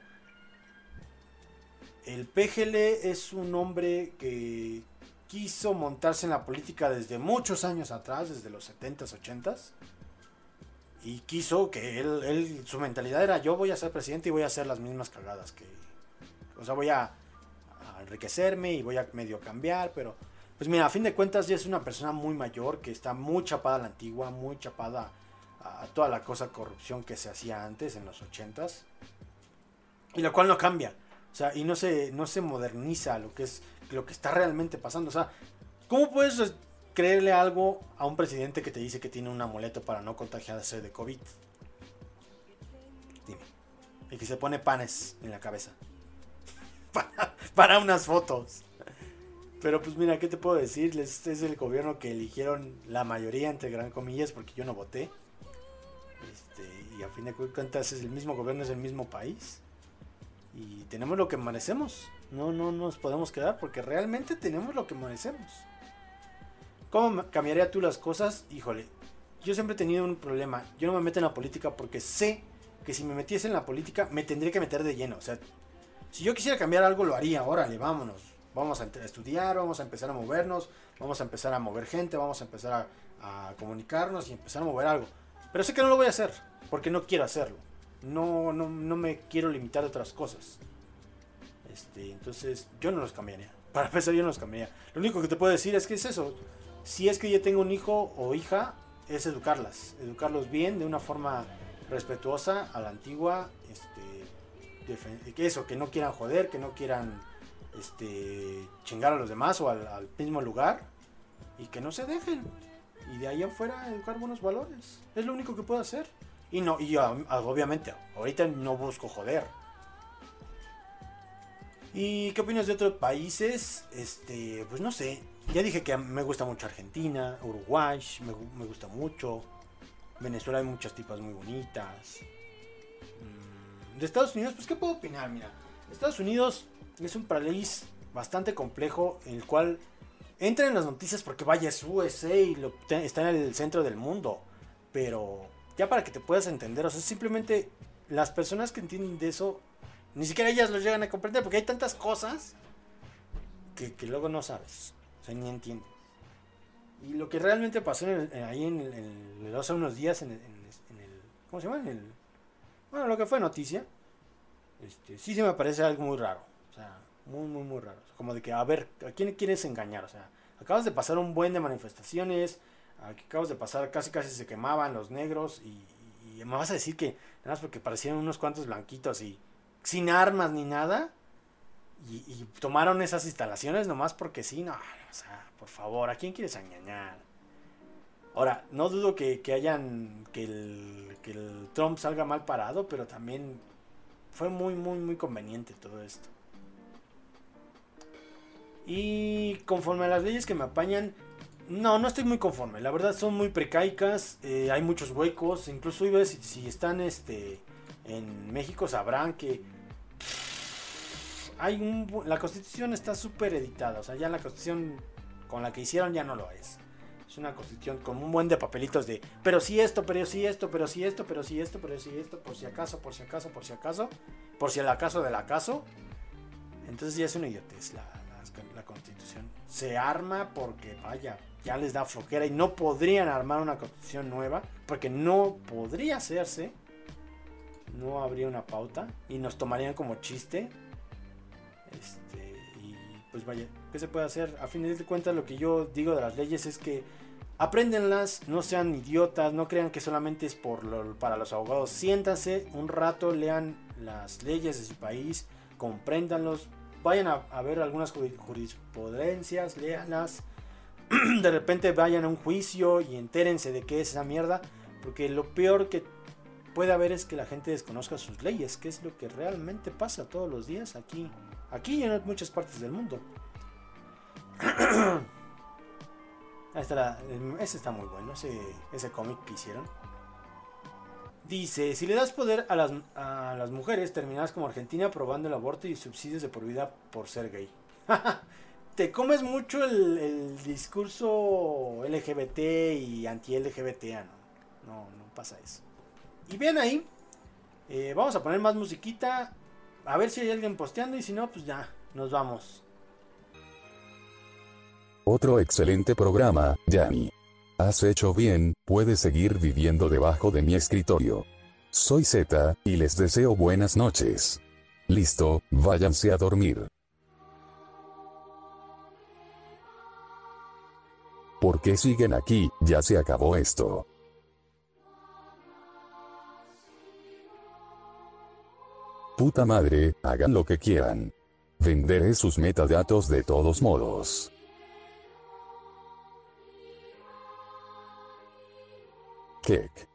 el P G L es un hombre que quiso montarse en la política desde muchos años atrás, desde los setentas, ochentas, y quiso que él, él, su mentalidad era: yo voy a ser presidente y voy a hacer las mismas cagadas que, o sea, voy a, a enriquecerme y voy a medio cambiar, pero pues mira, a fin de cuentas ya es una persona muy mayor que está muy chapada a la antigua, muy chapada a toda la cosa corrupción que se hacía antes en los ochentas, y lo cual no cambia, o sea, y no se, no se moderniza lo que es lo que está realmente pasando. O sea, ¿cómo puedes creerle algo a un presidente que te dice que tiene un amuleto para no contagiarse de COVID? Dime. Y que se pone panes en la cabeza para, para unas fotos. Pero pues mira, ¿qué te puedo decir? Este es el gobierno que eligieron la mayoría, entre gran comillas, porque yo no voté. Este, y a fin de cuentas es el mismo gobierno, es el mismo país. Y tenemos lo que merecemos. No, no nos podemos quedar porque realmente tenemos lo que merecemos. ¿Cómo cambiaría tú las cosas? Híjole, yo siempre he tenido un problema. Yo no me meto en la política porque sé que si me metiese en la política me tendría que meter de lleno. O sea, si yo quisiera cambiar algo lo haría. Órale, vámonos. Vamos a estudiar, vamos a empezar a movernos, vamos a empezar a mover gente, vamos a empezar a, a comunicarnos y empezar a mover algo. Pero sé que no lo voy a hacer porque no quiero hacerlo. No, no, no me quiero limitar a otras cosas. Este, entonces yo no los cambiaría. Para empezar, yo no los cambiaría. Lo único que te puedo decir es que es eso. Si es que yo tengo un hijo o hija, es educarlas. Educarlos bien, de una forma respetuosa, a la antigua. Este, que eso, que no quieran joder, que no quieran este, chingar a los demás o al, al mismo lugar. Y que no se dejen. Y de ahí afuera educar buenos valores. Es lo único que puedo hacer. Y no, y yo, obviamente, ahorita no busco joder. ¿Y qué opinas de otros países? Este, pues no sé. Ya dije que me gusta mucho Argentina, Uruguay, me, me gusta mucho. Venezuela hay muchas tipas muy bonitas. De Estados Unidos, pues ¿qué puedo opinar? Mira, Estados Unidos es un país bastante complejo, en el cual entra en las noticias porque vaya, es U S A y lo, está en el centro del mundo. Pero ya para que te puedas entender, o sea, simplemente las personas que entienden de eso, ni siquiera ellas lo llegan a comprender, porque hay tantas cosas que, que luego no sabes, o sea, ni entienden. Y lo que realmente pasó en el, ahí en, el, en el, hace unos días en el, en el, ¿cómo se llama? En el, bueno, lo que fue noticia, este, sí se me parece algo muy raro, o sea, muy, muy, muy raro. Como de que, a ver, ¿a quién quieres engañar? O sea, acabas de pasar un buen de manifestaciones, acabas de pasar, casi casi se quemaban los negros y, y me vas a decir que nada más porque parecían unos cuantos blanquitos y sin armas ni nada, y, y tomaron esas instalaciones nomás porque sí, no, o sea, por favor, ¿a quién quieres engañar? Ahora, no dudo que, que hayan, que el, que el Trump salga mal parado, pero también fue muy, muy, muy conveniente todo esto. Y conforme a las leyes que me apañan, no, no estoy muy conforme. La verdad son muy precaicas, eh, hay muchos huecos. Incluso si, si están este, en México sabrán que hay un, la Constitución está súper editada. O sea, ya la Constitución con la que hicieron ya no lo es. Es una Constitución con un buen de papelitos de pero si sí esto, pero si sí esto, pero si sí esto, pero si esto, pero si esto, por si acaso, por si acaso, por si acaso, por si el acaso del acaso. Entonces ya es una idiotez la, la, la Constitución. Se arma porque vaya, ya les da flojera y no podrían armar una Constitución nueva porque no podría hacerse. No habría una pauta y nos tomarían como chiste. Este, y pues vaya, ¿qué se puede hacer? A fin de cuentas, lo que yo digo de las leyes es que apréndenlas, no sean idiotas, no crean que solamente es por lo, para los abogados. Siéntanse un rato, lean las leyes de su país, compréndanlos, vayan a, a ver algunas jurisprudencias, léanlas. De repente vayan a un juicio y entérense de qué es esa mierda, porque lo peor que puede haber es que la gente desconozca sus leyes, que es lo que realmente pasa todos los días aquí, aquí y en muchas partes del mundo. Ahí está la, ese está muy bueno, ese, ese cómic que hicieron. Dice, si le das poder a las, a las mujeres, terminarás como Argentina aprobando el aborto y subsidios de por vida por ser gay. Te comes mucho el, el discurso L G B T y anti-L G B T, ¿no? No, no pasa eso. Y bien ahí, eh, vamos a poner más musiquita, a ver si hay alguien posteando y si no, pues ya, nos vamos. Otro excelente programa, Yanni. Has hecho bien, puedes seguir viviendo debajo de mi escritorio. Soy Z, y les deseo buenas noches. Listo, váyanse a dormir. ¿Por qué siguen aquí? Ya se acabó esto. Puta madre, hagan lo que quieran. Venderé sus metadatos de todos modos. Kick.